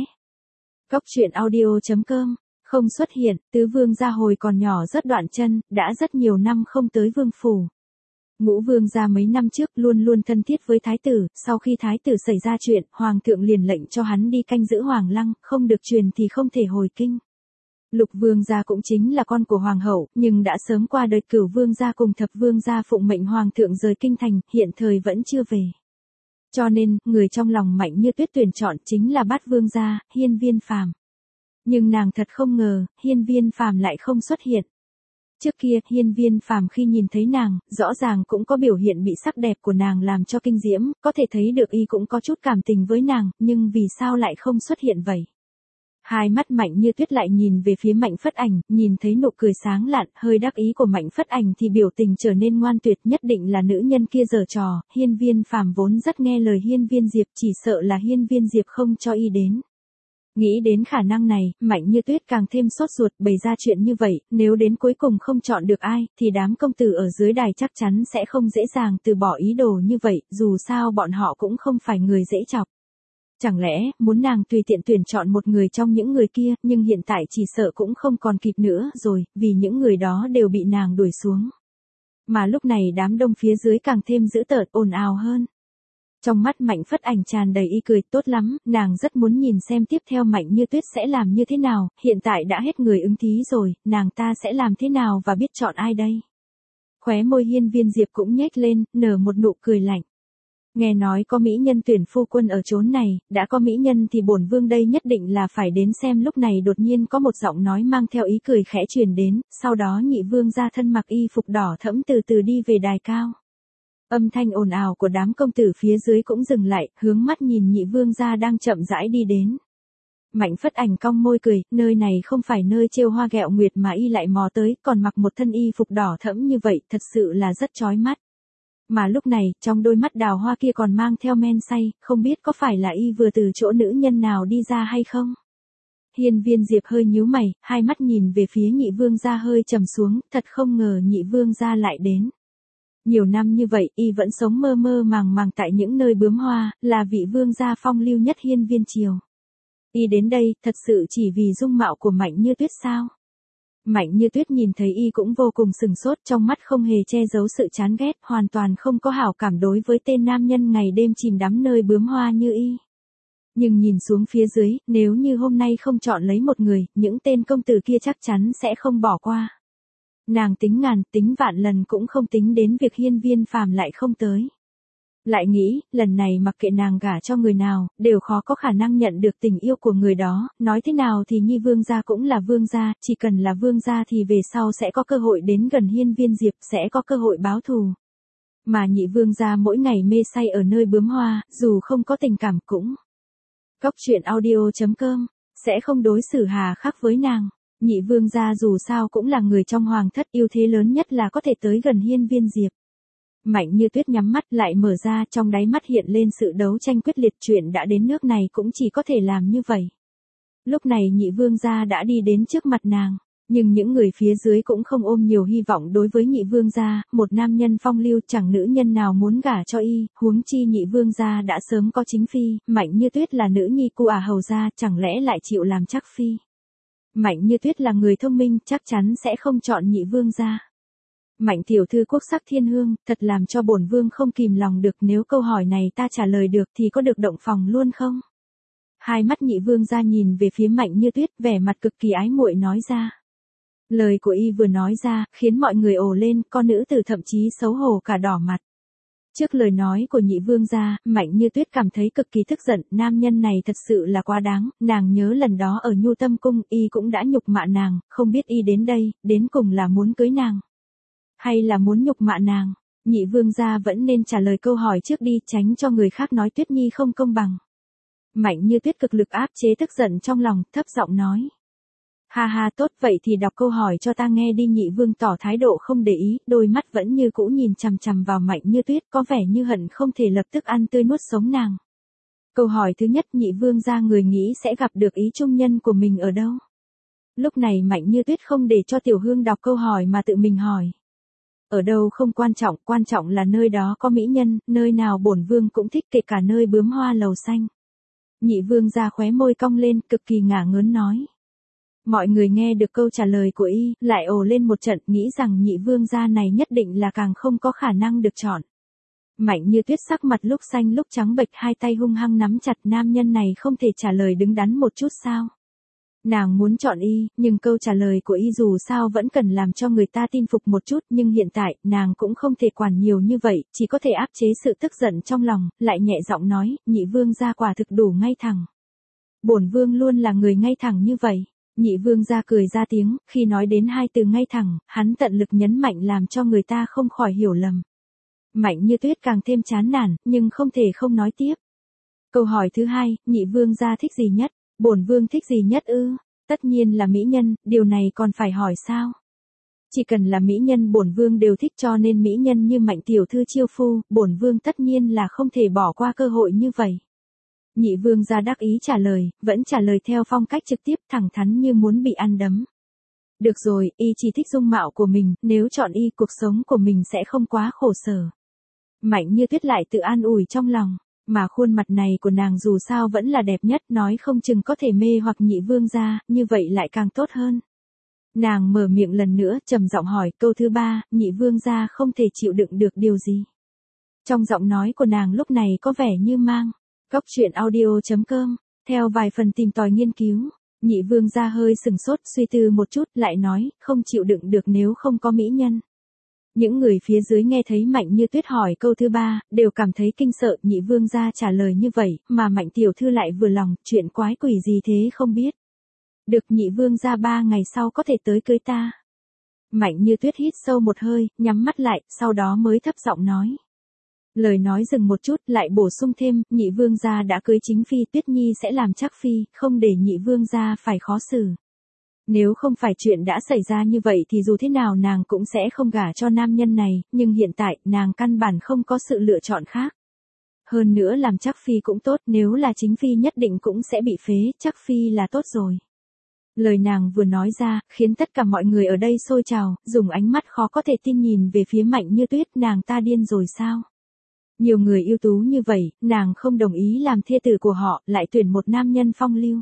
Cóc truyện audio chấm com, không xuất hiện, tứ vương gia hồi còn nhỏ rất đoạn chân, đã rất nhiều năm không tới vương phủ. Ngũ vương gia mấy năm trước luôn luôn thân thiết với thái tử, sau khi thái tử xảy ra chuyện, hoàng thượng liền lệnh cho hắn đi canh giữ hoàng lăng, không được truyền thì không thể hồi kinh. Lục vương gia cũng chính là con của hoàng hậu, nhưng đã sớm qua đời. Cửu vương gia cùng thập vương gia phụng mệnh hoàng thượng rời kinh thành, hiện thời vẫn chưa về. Cho nên, người trong lòng Mạnh Như Tuyết tuyển chọn chính là bát vương gia, Hiên Viên Phàm. Nhưng nàng thật không ngờ, Hiên Viên Phàm lại không xuất hiện. Trước kia, Hiên Viên Phàm khi nhìn thấy nàng, rõ ràng cũng có biểu hiện bị sắc đẹp của nàng làm cho kinh diễm, có thể thấy được y cũng có chút cảm tình với nàng, nhưng vì sao lại không xuất hiện vậy? Hai mắt Mạnh Như Tuyết lại nhìn về phía Mạnh Phất Ảnh, nhìn thấy nụ cười sáng lạn, hơi đắc ý của Mạnh Phất Ảnh thì biểu tình trở nên ngoan tuyệt, nhất định là nữ nhân kia giở trò. Hiên Viên Phàm vốn rất nghe lời Hiên Viên Diệp, chỉ sợ là Hiên Viên Diệp không cho y đến. Nghĩ đến khả năng này, Mạnh Như Tuyết càng thêm sốt ruột, bày ra chuyện như vậy, nếu đến cuối cùng không chọn được ai, thì đám công tử ở dưới đài chắc chắn sẽ không dễ dàng từ bỏ ý đồ như vậy, dù sao bọn họ cũng không phải người dễ chọc. Chẳng lẽ, muốn nàng tùy tiện tuyển chọn một người trong những người kia, nhưng hiện tại chỉ sợ cũng không còn kịp nữa rồi, vì những người đó đều bị nàng đuổi xuống. Mà lúc này đám đông phía dưới càng thêm dữ tợn, ồn ào hơn. Trong mắt Mạnh Phất Ảnh tràn đầy y cười, tốt lắm, nàng rất muốn nhìn xem tiếp theo Mạnh Như Tuyết sẽ làm như thế nào, hiện tại đã hết người ứng thí rồi, nàng ta sẽ làm thế nào và biết chọn ai đây? Khóe môi Hiên Viên Diệp cũng nhếch lên, nở một nụ cười lạnh. Nghe nói có mỹ nhân tuyển phu quân ở chốn này, đã có mỹ nhân thì bổn vương đây nhất định là phải đến xem. Lúc này đột nhiên có một giọng nói mang theo ý cười khẽ truyền đến, sau đó nhị vương gia thân mặc y phục đỏ thẫm từ từ đi về đài cao. Âm thanh ồn ào của đám công tử phía dưới cũng dừng lại, hướng mắt nhìn nhị vương gia đang chậm rãi đi đến. Mạnh Phất Ảnh cong môi cười, nơi này không phải nơi trêu hoa ghẹo nguyệt mà y lại mò tới, còn mặc một thân y phục đỏ thẫm như vậy, thật sự là rất chói mắt. Mà lúc này, trong đôi mắt đào hoa kia còn mang theo men say, không biết có phải là y vừa từ chỗ nữ nhân nào đi ra hay không? Hiên Viên Diệp hơi nhíu mày, hai mắt nhìn về phía nhị vương gia hơi trầm xuống, thật không ngờ nhị vương gia lại đến. Nhiều năm như vậy, y vẫn sống mơ mơ màng màng tại những nơi bướm hoa, là vị vương gia phong lưu nhất Hiên Viên triều. Y đến đây, thật sự chỉ vì dung mạo của Mạnh Như Tuyết sao? Mạnh Như Tuyết nhìn thấy y cũng vô cùng sừng sốt, trong mắt không hề che giấu sự chán ghét, hoàn toàn không có hảo cảm đối với tên nam nhân ngày đêm chìm đắm nơi bướm hoa như y. Nhưng nhìn xuống phía dưới, nếu như hôm nay không chọn lấy một người, những tên công tử kia chắc chắn sẽ không bỏ qua. Nàng tính ngàn, tính vạn lần cũng không tính đến việc Hiên Viên Phàm lại không tới. Lại nghĩ, lần này mặc kệ nàng gả cho người nào, đều khó có khả năng nhận được tình yêu của người đó, nói thế nào thì nhi vương gia cũng là vương gia, chỉ cần là vương gia thì về sau sẽ có cơ hội đến gần Hiên Viên Diệp, sẽ có cơ hội báo thù. Mà nhị vương gia mỗi ngày mê say ở nơi bướm hoa, dù không có tình cảm cũng. Cóc truyện audio chấm com, sẽ không đối xử hà khắc với nàng. Nhị vương gia dù sao cũng là người trong hoàng thất, ưu thế lớn nhất là có thể tới gần Hiên Viên Diệp. Mạnh Như Tuyết nhắm mắt lại mở ra, trong đáy mắt hiện lên sự đấu tranh quyết liệt, chuyện đã đến nước này cũng chỉ có thể làm như vậy. Lúc này nhị vương gia đã đi đến trước mặt nàng, nhưng những người phía dưới cũng không ôm nhiều hy vọng đối với nhị vương gia, một nam nhân phong lưu chẳng nữ nhân nào muốn gả cho y, huống chi nhị vương gia đã sớm có chính phi, Mạnh Như Tuyết là nữ nhi của ả hầu gia, chẳng lẽ lại chịu làm chắc phi. Mạnh Như Tuyết là người thông minh, chắc chắn sẽ không chọn nhị vương gia. Mạnh tiểu thư quốc sắc thiên hương, thật làm cho bổn vương không kìm lòng được, nếu câu hỏi này ta trả lời được thì có được động phòng luôn không? Hai mắt nhị vương gia nhìn về phía Mạnh Như Tuyết, vẻ mặt cực kỳ ái muội nói ra. Lời của y vừa nói ra, khiến mọi người ồ lên, con nữ tử thậm chí xấu hổ cả đỏ mặt. Trước lời nói của nhị vương gia, Mạnh Như Tuyết cảm thấy cực kỳ tức giận, nam nhân này thật sự là quá đáng, nàng nhớ lần đó ở Nhu Tâm Cung, y cũng đã nhục mạ nàng, không biết y đến đây, đến cùng là muốn cưới nàng. Hay là muốn nhục mạ nàng, nhị vương gia vẫn nên trả lời câu hỏi trước đi, tránh cho người khác nói Tuyết Nhi không công bằng. Mạnh Như Tuyết cực lực áp chế tức giận trong lòng, thấp giọng nói. Ha ha, tốt, vậy thì đọc câu hỏi cho ta nghe đi. Nhị vương tỏ thái độ không để ý, đôi mắt vẫn như cũ nhìn chằm chằm vào Mạnh Như Tuyết, có vẻ như hận không thể lập tức ăn tươi nuốt sống nàng. Câu hỏi thứ nhất, nhị vương gia người nghĩ sẽ gặp được ý trung nhân của mình ở đâu? Lúc này Mạnh Như Tuyết không để cho Tiểu Hương đọc câu hỏi mà tự mình hỏi. Ở đâu không quan trọng, quan trọng là nơi đó có mỹ nhân, nơi nào bổn vương cũng thích, kể cả nơi bướm hoa lầu xanh. Nhị vương gia khóe môi cong lên, cực kỳ ngả ngớn nói. Mọi người nghe được câu trả lời của y, lại ồ lên một trận, nghĩ rằng nhị vương gia này nhất định là càng không có khả năng được chọn. Mạnh Như Tuyết sắc mặt lúc xanh lúc trắng bệch, hai tay hung hăng nắm chặt, nam nhân này không thể trả lời đứng đắn một chút sao? Nàng muốn chọn y, nhưng câu trả lời của y dù sao vẫn cần làm cho người ta tin phục một chút, nhưng hiện tại, nàng cũng không thể quản nhiều như vậy, chỉ có thể áp chế sự tức giận trong lòng, lại nhẹ giọng nói, nhị vương gia quả thực đủ ngay thẳng. Bổn vương luôn là người ngay thẳng như vậy. Nhị vương gia cười ra tiếng, khi nói đến hai từ ngay thẳng, hắn tận lực nhấn mạnh làm cho người ta không khỏi hiểu lầm. Mạnh Như Tuyết càng thêm chán nản, nhưng không thể không nói tiếp. Câu hỏi thứ hai, nhị vương gia thích gì nhất? Bổn vương thích gì nhất ư? Tất nhiên là mỹ nhân, điều này còn phải hỏi sao? Chỉ cần là mỹ nhân bổn vương đều thích, cho nên mỹ nhân như Mạnh tiểu thư chiêu phu, bổn vương tất nhiên là không thể bỏ qua cơ hội như vậy. Nhị vương gia đắc ý trả lời, vẫn trả lời theo phong cách trực tiếp, thẳng thắn như muốn bị ăn đấm. Được rồi, y chỉ thích dung mạo của mình, nếu chọn y cuộc sống của mình sẽ không quá khổ sở. Mạnh Như Tuyết lại tự an ủi trong lòng, mà khuôn mặt này của nàng dù sao vẫn là đẹp nhất, nói không chừng có thể mê hoặc nhị vương gia, như vậy lại càng tốt hơn. Nàng mở miệng lần nữa, trầm giọng hỏi, câu thứ ba, nhị vương gia không thể chịu đựng được điều gì? Trong giọng nói của nàng lúc này có vẻ như mang Góc truyện audio chấm com, theo vài phần tìm tòi nghiên cứu, nhị vương gia hơi sừng sốt, suy tư một chút, lại nói, không chịu đựng được nếu không có mỹ nhân. Những người phía dưới nghe thấy Mạnh Như Tuyết hỏi câu thứ ba, đều cảm thấy kinh sợ, nhị vương gia trả lời như vậy, mà Mạnh tiểu thư lại vừa lòng, chuyện quái quỷ gì thế không biết. Được, nhị vương gia ba ngày sau có thể tới cưới ta. Mạnh Như Tuyết hít sâu một hơi, nhắm mắt lại, sau đó mới thấp giọng nói. Lời nói dừng một chút, lại bổ sung thêm, nhị vương gia đã cưới chính phi, Tuyết Nhi sẽ làm chắc phi, không để nhị vương gia phải khó xử. Nếu không phải chuyện đã xảy ra như vậy thì dù thế nào nàng cũng sẽ không gả cho nam nhân này, nhưng hiện tại, nàng căn bản không có sự lựa chọn khác. Hơn nữa làm chắc phi cũng tốt, nếu là chính phi nhất định cũng sẽ bị phế, chắc phi là tốt rồi. Lời nàng vừa nói ra, khiến tất cả mọi người ở đây sôi trào, dùng ánh mắt khó có thể tin nhìn về phía Mạnh Như Tuyết, nàng ta điên rồi sao? Nhiều người ưu tú như vậy, nàng không đồng ý làm thê tử của họ, lại tuyển một nam nhân phong lưu.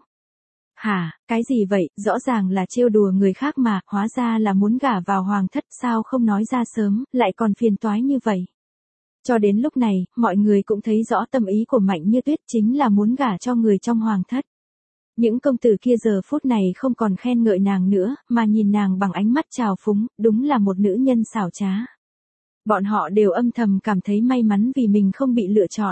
Hả, cái gì vậy, rõ ràng là trêu đùa người khác mà, hóa ra là muốn gả vào hoàng thất, sao không nói ra sớm, lại còn phiền toái như vậy. Cho đến lúc này, mọi người cũng thấy rõ tâm ý của Mạnh Như Tuyết chính là muốn gả cho người trong hoàng thất. Những công tử kia giờ phút này không còn khen ngợi nàng nữa, mà nhìn nàng bằng ánh mắt trào phúng, đúng là một nữ nhân xảo trá. Bọn họ đều âm thầm cảm thấy may mắn vì mình không bị lựa chọn.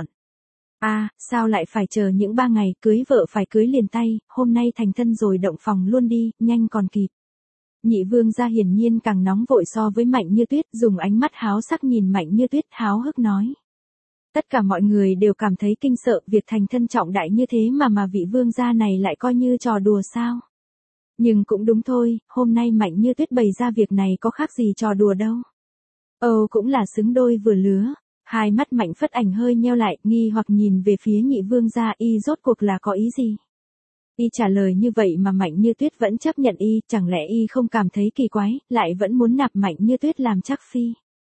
À, sao lại phải chờ những ba ngày, cưới vợ phải cưới liền tay, hôm nay thành thân rồi động phòng luôn đi, nhanh còn kịp. Nhị vương gia hiển nhiên càng nóng vội so với Mạnh Như Tuyết, dùng ánh mắt háo sắc nhìn Mạnh Như Tuyết, háo hức nói. Tất cả mọi người đều cảm thấy kinh sợ, việc thành thân trọng đại như thế mà mà vị vương gia này lại coi như trò đùa sao. Nhưng cũng đúng thôi, hôm nay Mạnh Như Tuyết bày ra việc này có khác gì trò đùa đâu. Ồ cũng là xứng đôi vừa lứa. Hai mắt Mạnh Phất Ảnh hơi nheo lại, nghi hoặc nhìn về phía nhị vương gia, y rốt cuộc là có ý gì? Y trả lời như vậy mà Mạnh Như Tuyết vẫn chấp nhận y, chẳng lẽ y không cảm thấy kỳ quái, lại vẫn muốn nạp Mạnh Như Tuyết làm chắc phi?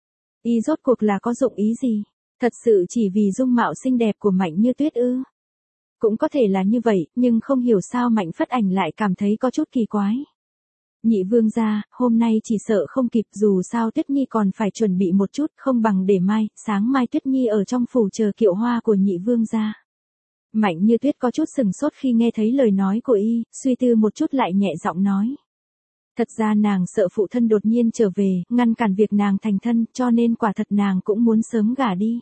Y rốt cuộc là có dụng ý gì? Thật sự chỉ vì dung mạo xinh đẹp của Mạnh Như Tuyết ư? Cũng có thể là như vậy, nhưng không hiểu sao Mạnh Phất Ảnh lại cảm thấy có chút kỳ quái. Nhị vương gia, hôm nay chỉ sợ không kịp, dù sao Tuyết Nhi còn phải chuẩn bị một chút, không bằng để mai, sáng mai Tuyết Nhi ở trong phủ chờ kiệu hoa của nhị vương gia. Mạnh Như Tuyết có chút sừng sốt khi nghe thấy lời nói của y, suy tư một chút lại nhẹ giọng nói. Thật ra nàng sợ phụ thân đột nhiên trở về, ngăn cản việc nàng thành thân, cho nên quả thật nàng cũng muốn sớm gả đi.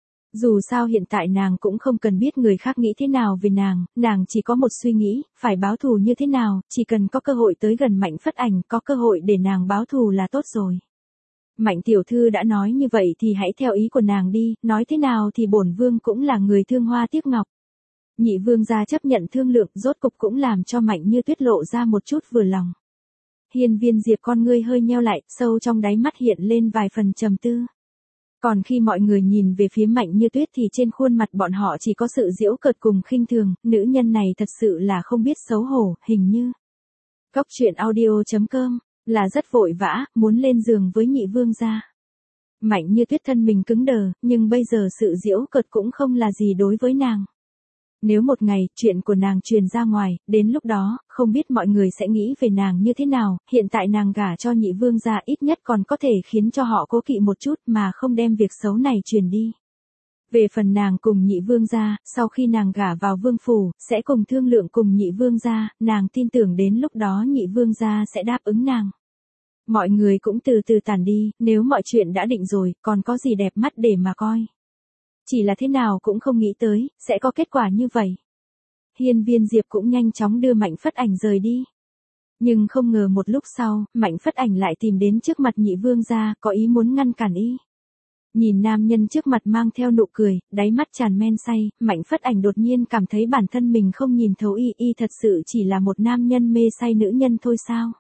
Dù sao hiện tại nàng cũng không cần biết người khác nghĩ thế nào về nàng, nàng chỉ có một suy nghĩ, phải báo thù như thế nào, chỉ cần có cơ hội tới gần Mạnh Phất Ảnh, có cơ hội để nàng báo thù là tốt rồi. Mạnh tiểu thư đã nói như vậy thì hãy theo ý của nàng đi, nói thế nào thì bổn vương cũng là người thương hoa tiếc ngọc. Nhị vương gia chấp nhận thương lượng, rốt cục cũng làm cho Mạnh Như Tuyết lộ ra một chút vừa lòng. Hiên Viên Diệp con ngươi hơi nheo lại, sâu trong đáy mắt hiện lên vài phần trầm tư. Còn khi mọi người nhìn về phía Mạnh Như Tuyết thì trên khuôn mặt bọn họ chỉ có sự giễu cợt cùng khinh thường, nữ nhân này thật sự là không biết xấu hổ, hình như. Góc truyện audio chấm com, là rất vội vã, muốn lên giường với nhị vương gia. Mạnh Như Tuyết thân mình cứng đờ, nhưng bây giờ sự giễu cợt cũng không là gì đối với nàng. Nếu một ngày, chuyện của nàng truyền ra ngoài, đến lúc đó, không biết mọi người sẽ nghĩ về nàng như thế nào, hiện tại nàng gả cho nhị vương gia ít nhất còn có thể khiến cho họ cố kỵ một chút mà không đem việc xấu này truyền đi. Về phần nàng cùng nhị vương gia, sau khi nàng gả vào vương phủ, sẽ cùng thương lượng cùng nhị vương gia, nàng tin tưởng đến lúc đó nhị vương gia sẽ đáp ứng nàng. Mọi người cũng từ từ tản đi, nếu mọi chuyện đã định rồi, còn có gì đẹp mắt để mà coi. Chỉ là thế nào cũng không nghĩ tới, sẽ có kết quả như vậy. Hiên Viên Diệp cũng nhanh chóng đưa Mạnh Phất Ảnh rời đi. Nhưng không ngờ một lúc sau, Mạnh Phất Ảnh lại tìm đến trước mặt nhị vương gia, có ý muốn ngăn cản y. Nhìn nam nhân trước mặt mang theo nụ cười, đáy mắt tràn men say, Mạnh Phất Ảnh đột nhiên cảm thấy bản thân mình không nhìn thấu y, y thật sự chỉ là một nam nhân mê say nữ nhân thôi sao?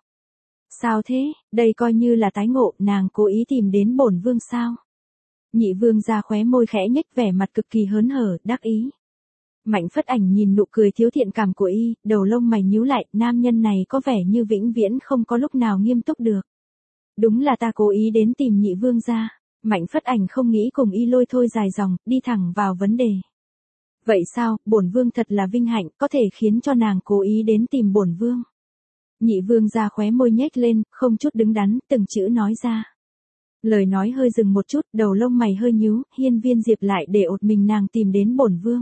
Sao thế, đây coi như là tái ngộ, nàng cố ý tìm đến bổn vương sao? Nhị vương ra khóe môi khẽ nhếch vẻ mặt cực kỳ hớn hở, đắc ý. Mạnh Phất Ảnh nhìn nụ cười thiếu thiện cảm của y, đầu lông mày nhíu lại, nam nhân này có vẻ như vĩnh viễn không có lúc nào nghiêm túc được. Đúng là ta cố ý đến tìm nhị vương ra. Mạnh Phất Ảnh không nghĩ cùng y lôi thôi dài dòng, đi thẳng vào vấn đề. Vậy sao, bổn vương thật là vinh hạnh, có thể khiến cho nàng cố ý đến tìm bổn vương. Nhị vương ra khóe môi nhếch lên, không chút đứng đắn, từng chữ nói ra. Lời nói hơi dừng một chút, đầu lông mày hơi nhíu, Hiên Viên Diệp lại để ột mình nàng tìm đến bổn vương.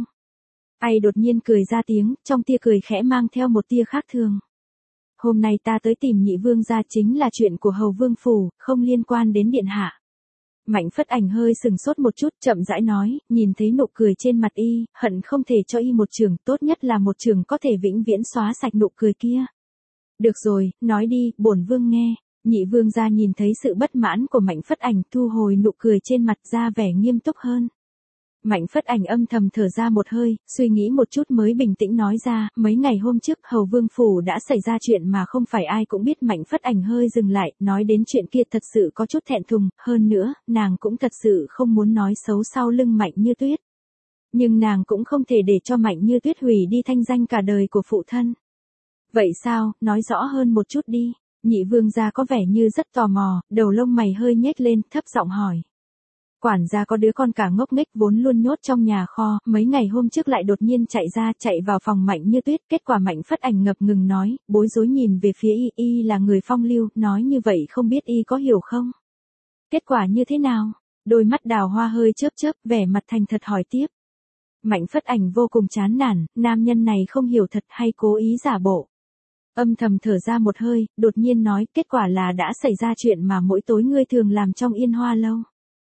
Ai đột nhiên cười ra tiếng, trong tia cười khẽ mang theo một tia khác thường. Hôm nay ta tới tìm nhị vương ra chính là chuyện của hầu vương phủ, không liên quan đến điện hạ. Mạnh Phất Ảnh hơi sừng sốt một chút, chậm rãi nói, nhìn thấy nụ cười trên mặt y, hận không thể cho y một trường, tốt nhất là một trường có thể vĩnh viễn xóa sạch nụ cười kia. Được rồi, nói đi, bổn vương nghe. Nhị vương gia nhìn thấy sự bất mãn của Mạnh Phất Ảnh, thu hồi nụ cười trên mặt ra vẻ nghiêm túc hơn. Mạnh Phất Ảnh âm thầm thở ra một hơi, suy nghĩ một chút mới bình tĩnh nói ra, mấy ngày hôm trước hầu vương phủ đã xảy ra chuyện mà không phải ai cũng biết. Mạnh Phất Ảnh hơi dừng lại, nói đến chuyện kia thật sự có chút thẹn thùng, hơn nữa, nàng cũng thật sự không muốn nói xấu sau lưng Mạnh Như Tuyết. Nhưng nàng cũng không thể để cho Mạnh Như Tuyết hủy đi thanh danh cả đời của phụ thân. Vậy sao, nói rõ hơn một chút đi. Nhị vương gia có vẻ như rất tò mò, đầu lông mày hơi nhếch lên, thấp giọng hỏi. Quản gia có đứa con cả ngốc nghếch vốn luôn nhốt trong nhà kho, mấy ngày hôm trước lại đột nhiên chạy ra, chạy vào phòng Mạnh Như Tuyết, kết quả Mạnh Phất Ảnh ngập ngừng nói, bối rối nhìn về phía y, y là người phong lưu, nói như vậy không biết y có hiểu không? Kết quả như thế nào? Đôi mắt đào hoa hơi chớp chớp, vẻ mặt thành thật hỏi tiếp. Mạnh Phất Ảnh vô cùng chán nản, nam nhân này không hiểu thật hay cố ý giả bộ. Âm thầm thở ra một hơi, đột nhiên nói, kết quả là đã xảy ra chuyện mà mỗi tối ngươi thường làm trong Yên Hoa lâu.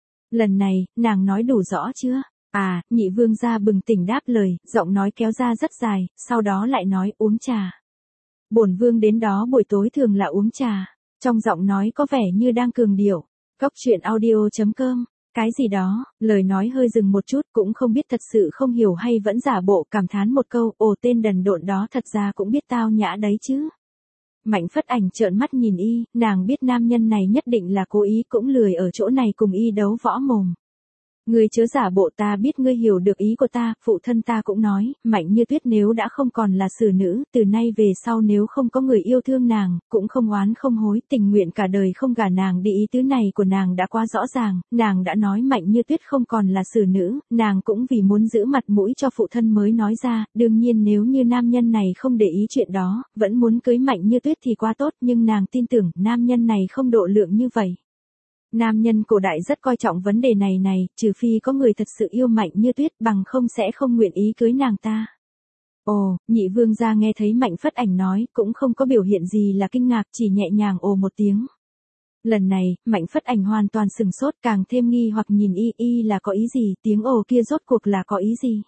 Lần này, nàng nói đủ rõ chưa? À, nhị vương gia bừng tỉnh đáp lời, giọng nói kéo ra rất dài, sau đó lại nói uống trà. Bổn vương đến đó buổi tối thường là uống trà. Trong giọng nói có vẻ như đang cường điệu. Cốc truyện audio chấm com. Cái gì đó, lời nói hơi dừng một chút, cũng không biết thật sự không hiểu hay vẫn giả bộ, cảm thán một câu, ồ tên đần độn đó thật ra cũng biết tao nhã đấy chứ. Mạnh Phất Ảnh trợn mắt nhìn y, nàng biết nam nhân này nhất định là cố ý, cũng lười ở chỗ này cùng y đấu võ mồm. Ngươi chớ giả bộ, ta biết ngươi hiểu được ý của ta, phụ thân ta cũng nói, Mạnh Như Tuyết nếu đã không còn là xử nữ, từ nay về sau nếu không có người yêu thương nàng, cũng không oán không hối, tình nguyện cả đời không gả nàng đi. Ý tứ này của nàng đã quá rõ ràng, nàng đã nói Mạnh Như Tuyết không còn là xử nữ, nàng cũng vì muốn giữ mặt mũi cho phụ thân mới nói ra, đương nhiên nếu như nam nhân này không để ý chuyện đó, vẫn muốn cưới Mạnh Như Tuyết thì quá tốt, nhưng nàng tin tưởng nam nhân này không độ lượng như vậy. Nam nhân cổ đại rất coi trọng vấn đề này này, trừ phi có người thật sự yêu Mạnh Như Tuyết, bằng không sẽ không nguyện ý cưới nàng ta. Ồ, nhị vương gia nghe thấy Mạnh Phất Ảnh nói, cũng không có biểu hiện gì là kinh ngạc, chỉ nhẹ nhàng ồ một tiếng. Lần này, Mạnh Phất Ảnh hoàn toàn sừng sốt, càng thêm nghi hoặc nhìn y, y là có ý gì, tiếng ồ kia rốt cuộc là có ý gì.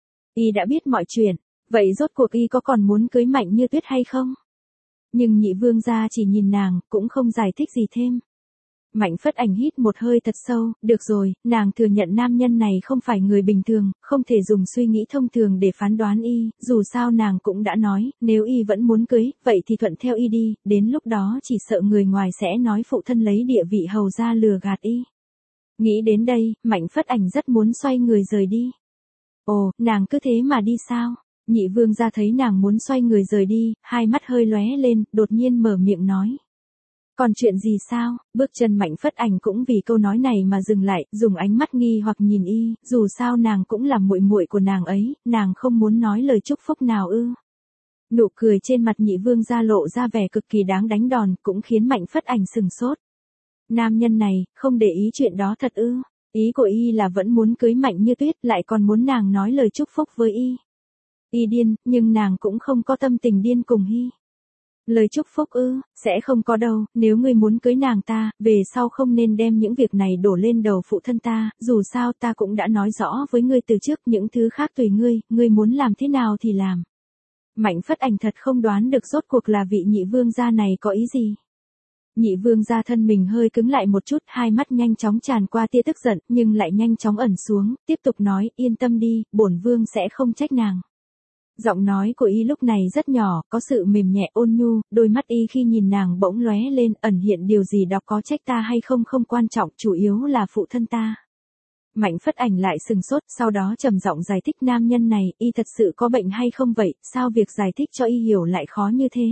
Y đã biết mọi chuyện, vậy rốt cuộc y có còn muốn cưới Mạnh Như Tuyết hay không? Nhưng nhị vương gia chỉ nhìn nàng, cũng không giải thích gì thêm. Mạnh Phất Ảnh hít một hơi thật sâu, được rồi, nàng thừa nhận nam nhân này không phải người bình thường, không thể dùng suy nghĩ thông thường để phán đoán y, dù sao nàng cũng đã nói, nếu y vẫn muốn cưới, vậy thì thuận theo y đi, đến lúc đó chỉ sợ người ngoài sẽ nói phụ thân lấy địa vị hầu ra lừa gạt y. Nghĩ đến đây, Mạnh Phất Ảnh rất muốn xoay người rời đi. Ồ, nàng cứ thế mà đi sao? Nhị vương gia thấy nàng muốn xoay người rời đi, hai mắt hơi lóe lên, đột nhiên mở miệng nói. Còn chuyện gì sao? Bước chân Mạnh Phất Ảnh cũng vì câu nói này mà dừng lại, dùng ánh mắt nghi hoặc nhìn y, dù sao nàng cũng là muội muội của nàng ấy, nàng không muốn nói lời chúc phúc nào ư? Nụ cười trên mặt nhị vương gia lộ ra vẻ cực kỳ đáng đánh đòn, cũng khiến Mạnh Phất Ảnh sừng sốt. Nam nhân này, không để ý chuyện đó thật ư? Ý của y là vẫn muốn cưới Mạnh Như Tuyết, lại còn muốn nàng nói lời chúc phúc với y. Y điên, nhưng nàng cũng không có tâm tình điên cùng y. Lời chúc phúc ư, sẽ không có đâu, nếu ngươi muốn cưới nàng ta, về sau không nên đem những việc này đổ lên đầu phụ thân ta, dù sao ta cũng đã nói rõ với ngươi từ trước, những thứ khác tùy ngươi, ngươi muốn làm thế nào thì làm. Mạnh Phất Ảnh thật không đoán được rốt cuộc là vị nhị vương gia này có ý gì. Nhị vương gia thân mình hơi cứng lại một chút, hai mắt nhanh chóng tràn qua tia tức giận, nhưng lại nhanh chóng ẩn xuống, tiếp tục nói, yên tâm đi, bổn vương sẽ không trách nàng. Giọng nói của y lúc này rất nhỏ, có sự mềm nhẹ ôn nhu, đôi mắt y khi nhìn nàng bỗng lóe lên, ẩn hiện điều gì đó, có trách ta hay không không quan trọng, chủ yếu là phụ thân ta. Mạnh Phất Ảnh lại sừng sốt, sau đó trầm giọng giải thích, nam nhân này, y thật sự có bệnh hay không vậy, sao việc giải thích cho y hiểu lại khó như thế?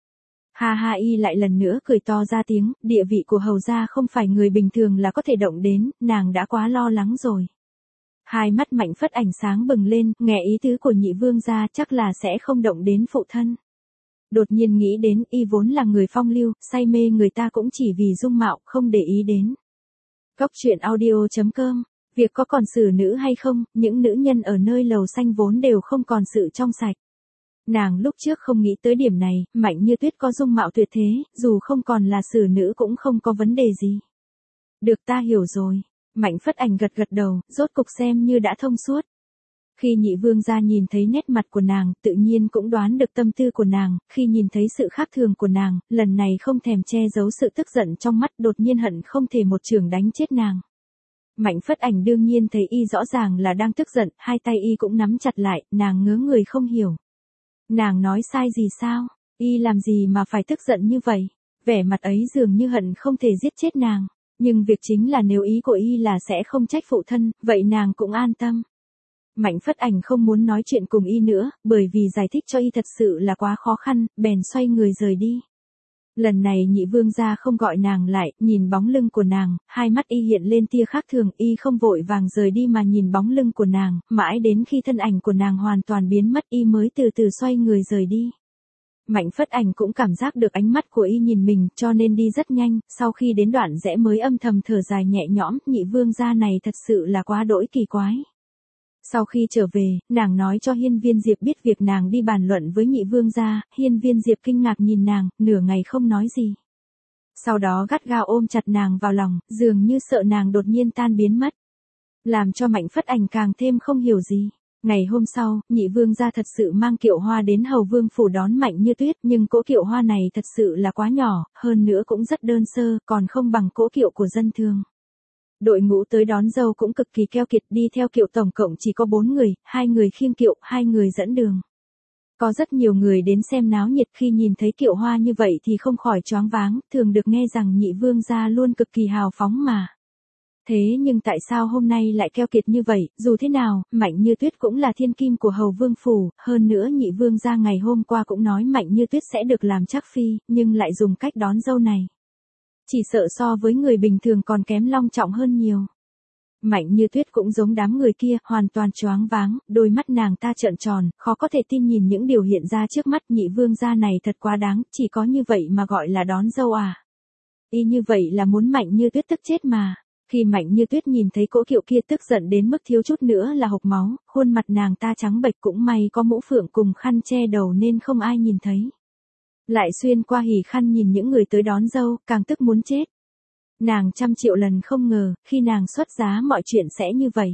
Ha ha, y lại lần nữa cười to ra tiếng, địa vị của hầu gia không phải người bình thường là có thể động đến, nàng đã quá lo lắng rồi. Hai mắt Mạnh Phất Ảnh sáng bừng lên, nghe ý tứ của nhị vương gia chắc là sẽ không động đến phụ thân. Đột nhiên nghĩ đến, y vốn là người phong lưu, say mê người ta cũng chỉ vì dung mạo, không để ý đến. Góc truyện audio chấm com. Việc có còn xử nữ hay không, những nữ nhân ở nơi lầu xanh vốn đều không còn sự trong sạch. Nàng lúc trước không nghĩ tới điểm này, Mạnh Như Tuyết có dung mạo tuyệt thế, dù không còn là xử nữ cũng không có vấn đề gì. Được, ta hiểu rồi. Mạnh Phất Ảnh gật gật đầu, rốt cục xem như đã thông suốt. Khi nhị vương gia nhìn thấy nét mặt của nàng, tự nhiên cũng đoán được tâm tư của nàng, khi nhìn thấy sự khác thường của nàng, lần này không thèm che giấu sự tức giận trong mắt, đột nhiên hận không thể một chưởng đánh chết nàng. Mạnh Phất Ảnh đương nhiên thấy y rõ ràng là đang tức giận, hai tay y cũng nắm chặt lại, nàng ngớ người không hiểu. Nàng nói sai gì sao? Y làm gì mà phải tức giận như vậy? Vẻ mặt ấy dường như hận không thể giết chết nàng. Nhưng việc chính là nếu ý của y là sẽ không trách phụ thân, vậy nàng cũng an tâm. Mạnh Phất Ảnh không muốn nói chuyện cùng y nữa, bởi vì giải thích cho y thật sự là quá khó khăn, bèn xoay người rời đi. Lần này nhị vương gia không gọi nàng lại, nhìn bóng lưng của nàng, hai mắt y hiện lên tia khác thường, y không vội vàng rời đi mà nhìn bóng lưng của nàng, mãi đến khi thân ảnh của nàng hoàn toàn biến mất y mới từ từ xoay người rời đi. Mạnh Phất Ảnh cũng cảm giác được ánh mắt của y nhìn mình, cho nên đi rất nhanh, sau khi đến đoạn rẽ mới âm thầm thở dài nhẹ nhõm, nhị vương gia này thật sự là quá đỗi kỳ quái. Sau khi trở về, nàng nói cho Hiên Viên Diệp biết việc nàng đi bàn luận với nhị vương gia, Hiên Viên Diệp kinh ngạc nhìn nàng, nửa ngày không nói gì. Sau đó gắt gao ôm chặt nàng vào lòng, dường như sợ nàng đột nhiên tan biến mất. Làm cho Mạnh Phất Ảnh càng thêm không hiểu gì. Ngày hôm sau, nhị vương gia thật sự mang kiệu hoa đến hầu vương phủ đón Mạnh Như Tuyết, nhưng cỗ kiệu hoa này thật sự là quá nhỏ, hơn nữa cũng rất đơn sơ, còn không bằng cỗ kiệu của dân thường. Đội ngũ tới đón dâu cũng cực kỳ keo kiệt, đi theo kiệu tổng cộng chỉ có bốn người, hai người khiêng kiệu, hai người dẫn đường. Có rất nhiều người đến xem náo nhiệt, khi nhìn thấy kiệu hoa như vậy thì không khỏi choáng váng, thường được nghe rằng nhị vương gia luôn cực kỳ hào phóng mà. Thế nhưng tại sao hôm nay lại keo kiệt như vậy, dù thế nào, Mạnh Như Tuyết cũng là thiên kim của hầu vương phủ, hơn nữa nhị vương gia ngày hôm qua cũng nói Mạnh Như Tuyết sẽ được làm trác phi, nhưng lại dùng cách đón dâu này. Chỉ sợ so với người bình thường còn kém long trọng hơn nhiều. Mạnh Như Tuyết cũng giống đám người kia, hoàn toàn choáng váng, đôi mắt nàng ta trợn tròn, khó có thể tin nhìn những điều hiện ra trước mắt, nhị vương gia này thật quá đáng, chỉ có như vậy mà gọi là đón dâu à. Y như vậy là muốn Mạnh Như Tuyết tức chết mà. Khi Mạnh Như Tuyết nhìn thấy cỗ kiệu kia tức giận đến mức thiếu chút nữa là hộc máu, khuôn mặt nàng ta trắng bệch, cũng may có mũ phượng cùng khăn che đầu nên không ai nhìn thấy. Lại xuyên qua hỉ khăn nhìn những người tới đón dâu, càng tức muốn chết. Nàng trăm triệu lần không ngờ, khi nàng xuất giá mọi chuyện sẽ như vậy.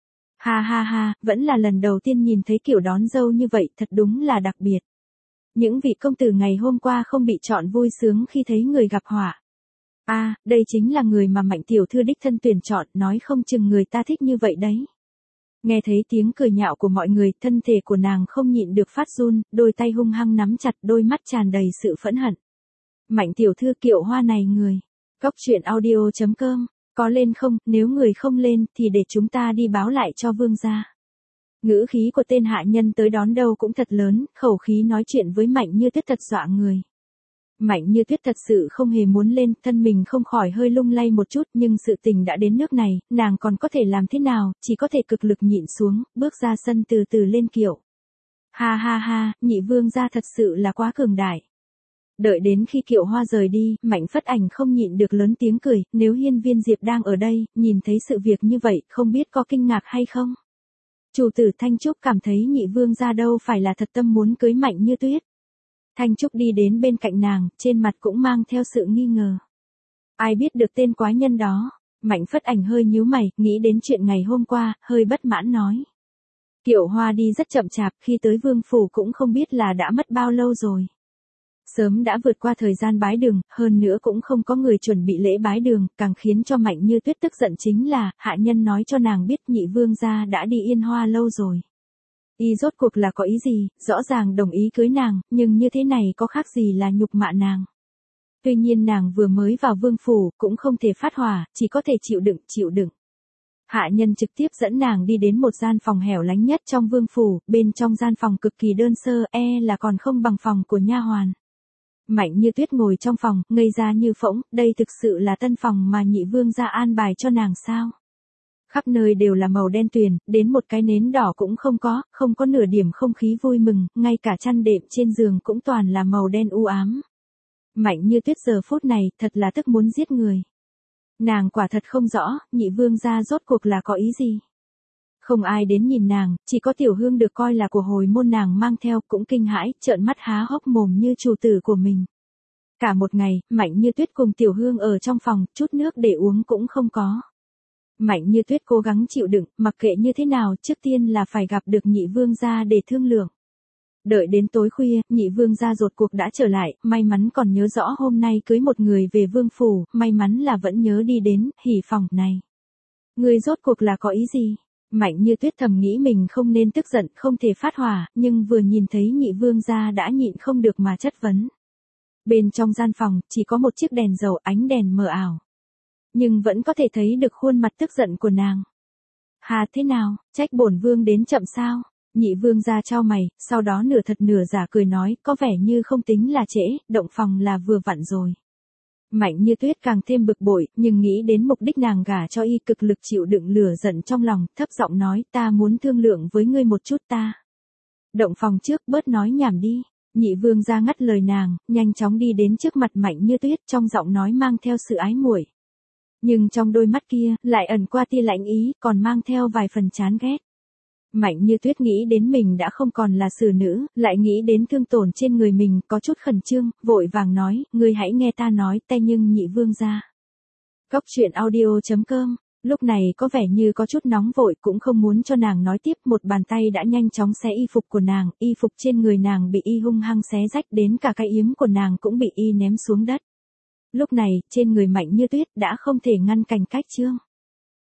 Ha ha ha, vẫn là lần đầu tiên nhìn thấy kiểu đón dâu như vậy, thật đúng là đặc biệt. Những vị công tử ngày hôm qua không bị chọn vui sướng khi thấy người gặp họa. À, đây chính là người mà Mạnh tiểu thư đích thân tuyển chọn, nói không chừng người ta thích như vậy đấy. Nghe thấy tiếng cười nhạo của mọi người, thân thể của nàng không nhịn được phát run, đôi tay hung hăng nắm chặt, đôi mắt tràn đầy sự phẫn hận. Mạnh tiểu thư, kiệu hoa này người. Góc truyện audio chấm com, có lên không, nếu người không lên thì để chúng ta đi báo lại cho vương gia. Ngữ khí của tên hạ nhân tới đón đâu cũng thật lớn, khẩu khí nói chuyện với Mạnh Như Tuyết thật dọa người. Mạnh Như Tuyết thật sự không hề muốn lên, thân mình không khỏi hơi lung lay một chút, nhưng sự tình đã đến nước này, nàng còn có thể làm thế nào, chỉ có thể cực lực nhịn xuống, bước ra sân từ từ lên kiệu. Ha ha ha, nhị vương gia thật sự là quá cường đại. Đợi đến khi kiệu hoa rời đi, Mạnh Phất Ảnh không nhịn được lớn tiếng cười, nếu Hiên Viên Diệp đang ở đây, nhìn thấy sự việc như vậy, không biết có kinh ngạc hay không? Chủ tử Thanh Trúc cảm thấy nhị vương gia đâu phải là thật tâm muốn cưới Mạnh Như Tuyết. Thanh Trúc đi đến bên cạnh nàng, trên mặt cũng mang theo sự nghi ngờ. Ai biết được tên quái nhân đó? Mạnh Phất Ảnh hơi nhíu mày, nghĩ đến chuyện ngày hôm qua, hơi bất mãn nói. Kiệu hoa đi rất chậm chạp, khi tới vương phủ cũng không biết là đã mất bao lâu rồi. Sớm đã vượt qua thời gian bái đường, hơn nữa cũng không có người chuẩn bị lễ bái đường, càng khiến cho Mạnh Như Tuyết tức giận chính là, hạ nhân nói cho nàng biết nhị vương gia đã đi Yên Hoa lâu rồi. Y rốt cuộc là có ý gì, rõ ràng đồng ý cưới nàng, nhưng như thế này có khác gì là nhục mạ nàng. Tuy nhiên nàng vừa mới vào vương phủ, cũng không thể phát hỏa, chỉ có thể chịu đựng, chịu đựng. Hạ nhân trực tiếp dẫn nàng đi đến một gian phòng hẻo lánh nhất trong vương phủ, bên trong gian phòng cực kỳ đơn sơ, e là còn không bằng phòng của nha hoàn. Mạnh Như Tuyết ngồi trong phòng, ngây ra như phỗng, đây thực sự là tân phòng mà nhị vương gia an bài cho nàng sao? Khắp nơi đều là màu đen tuyền, đến một cái nến đỏ cũng không có, không có nửa điểm không khí vui mừng, ngay cả chăn đệm trên giường cũng toàn là màu đen u ám. Mạnh Như Tuyết giờ phút này, thật là tức muốn giết người. Nàng quả thật không rõ, nhị vương gia rốt cuộc là có ý gì. Không ai đến nhìn nàng, chỉ có Tiểu Hương được coi là của hồi môn nàng mang theo, cũng kinh hãi, trợn mắt há hốc mồm như chủ tử của mình. Cả một ngày, Mạnh Như Tuyết cùng Tiểu Hương ở trong phòng, chút nước để uống cũng không có. Mạnh Như Tuyết cố gắng chịu đựng, mặc kệ như thế nào, trước tiên là phải gặp được nhị vương gia để thương lượng. Đợi đến tối khuya, nhị vương gia rốt cuộc đã trở lại, may mắn còn nhớ rõ hôm nay cưới một người về vương phủ, may mắn là vẫn nhớ đi đến, hỉ phòng này. Người rốt cuộc là có ý gì? Mạnh Như Tuyết thầm nghĩ mình không nên tức giận, không thể phát hỏa, nhưng vừa nhìn thấy nhị vương gia đã nhịn không được mà chất vấn. Bên trong gian phòng, chỉ có một chiếc đèn dầu, ánh đèn mờ ảo. Nhưng vẫn có thể thấy được khuôn mặt tức giận của nàng. Hà thế nào, trách bổn vương đến chậm sao? Nhị vương gia chau mày, sau đó nửa thật nửa giả cười nói, có vẻ như không tính là trễ, động phòng là vừa vặn rồi. Mạnh Như Tuyết càng thêm bực bội, nhưng nghĩ đến mục đích nàng gả cho y, cực lực chịu đựng lửa giận trong lòng, thấp giọng nói, ta muốn thương lượng với ngươi một chút ta. Động phòng trước, bớt nói nhảm đi. Nhị vương gia ngắt lời nàng, nhanh chóng đi đến trước mặt Mạnh Như Tuyết, trong giọng nói mang theo sự ái muội. Nhưng trong đôi mắt kia, lại ẩn qua tia lạnh ý, còn mang theo vài phần chán ghét. Mạnh Như Tuyết nghĩ đến mình đã không còn là xử nữ, lại nghĩ đến thương tổn trên người mình, có chút khẩn trương, vội vàng nói, ngươi hãy nghe ta nói, tay nhưng nhị vương gia. Cóc truyện audio chấm com, lúc này có vẻ như có chút nóng vội, cũng không muốn cho nàng nói tiếp, một bàn tay đã nhanh chóng xé y phục của nàng, y phục trên người nàng bị y hung hăng xé rách, đến cả cái yếm của nàng cũng bị y ném xuống đất. Lúc này, trên người Mạnh Như Tuyết đã không thể ngăn cành cách chương.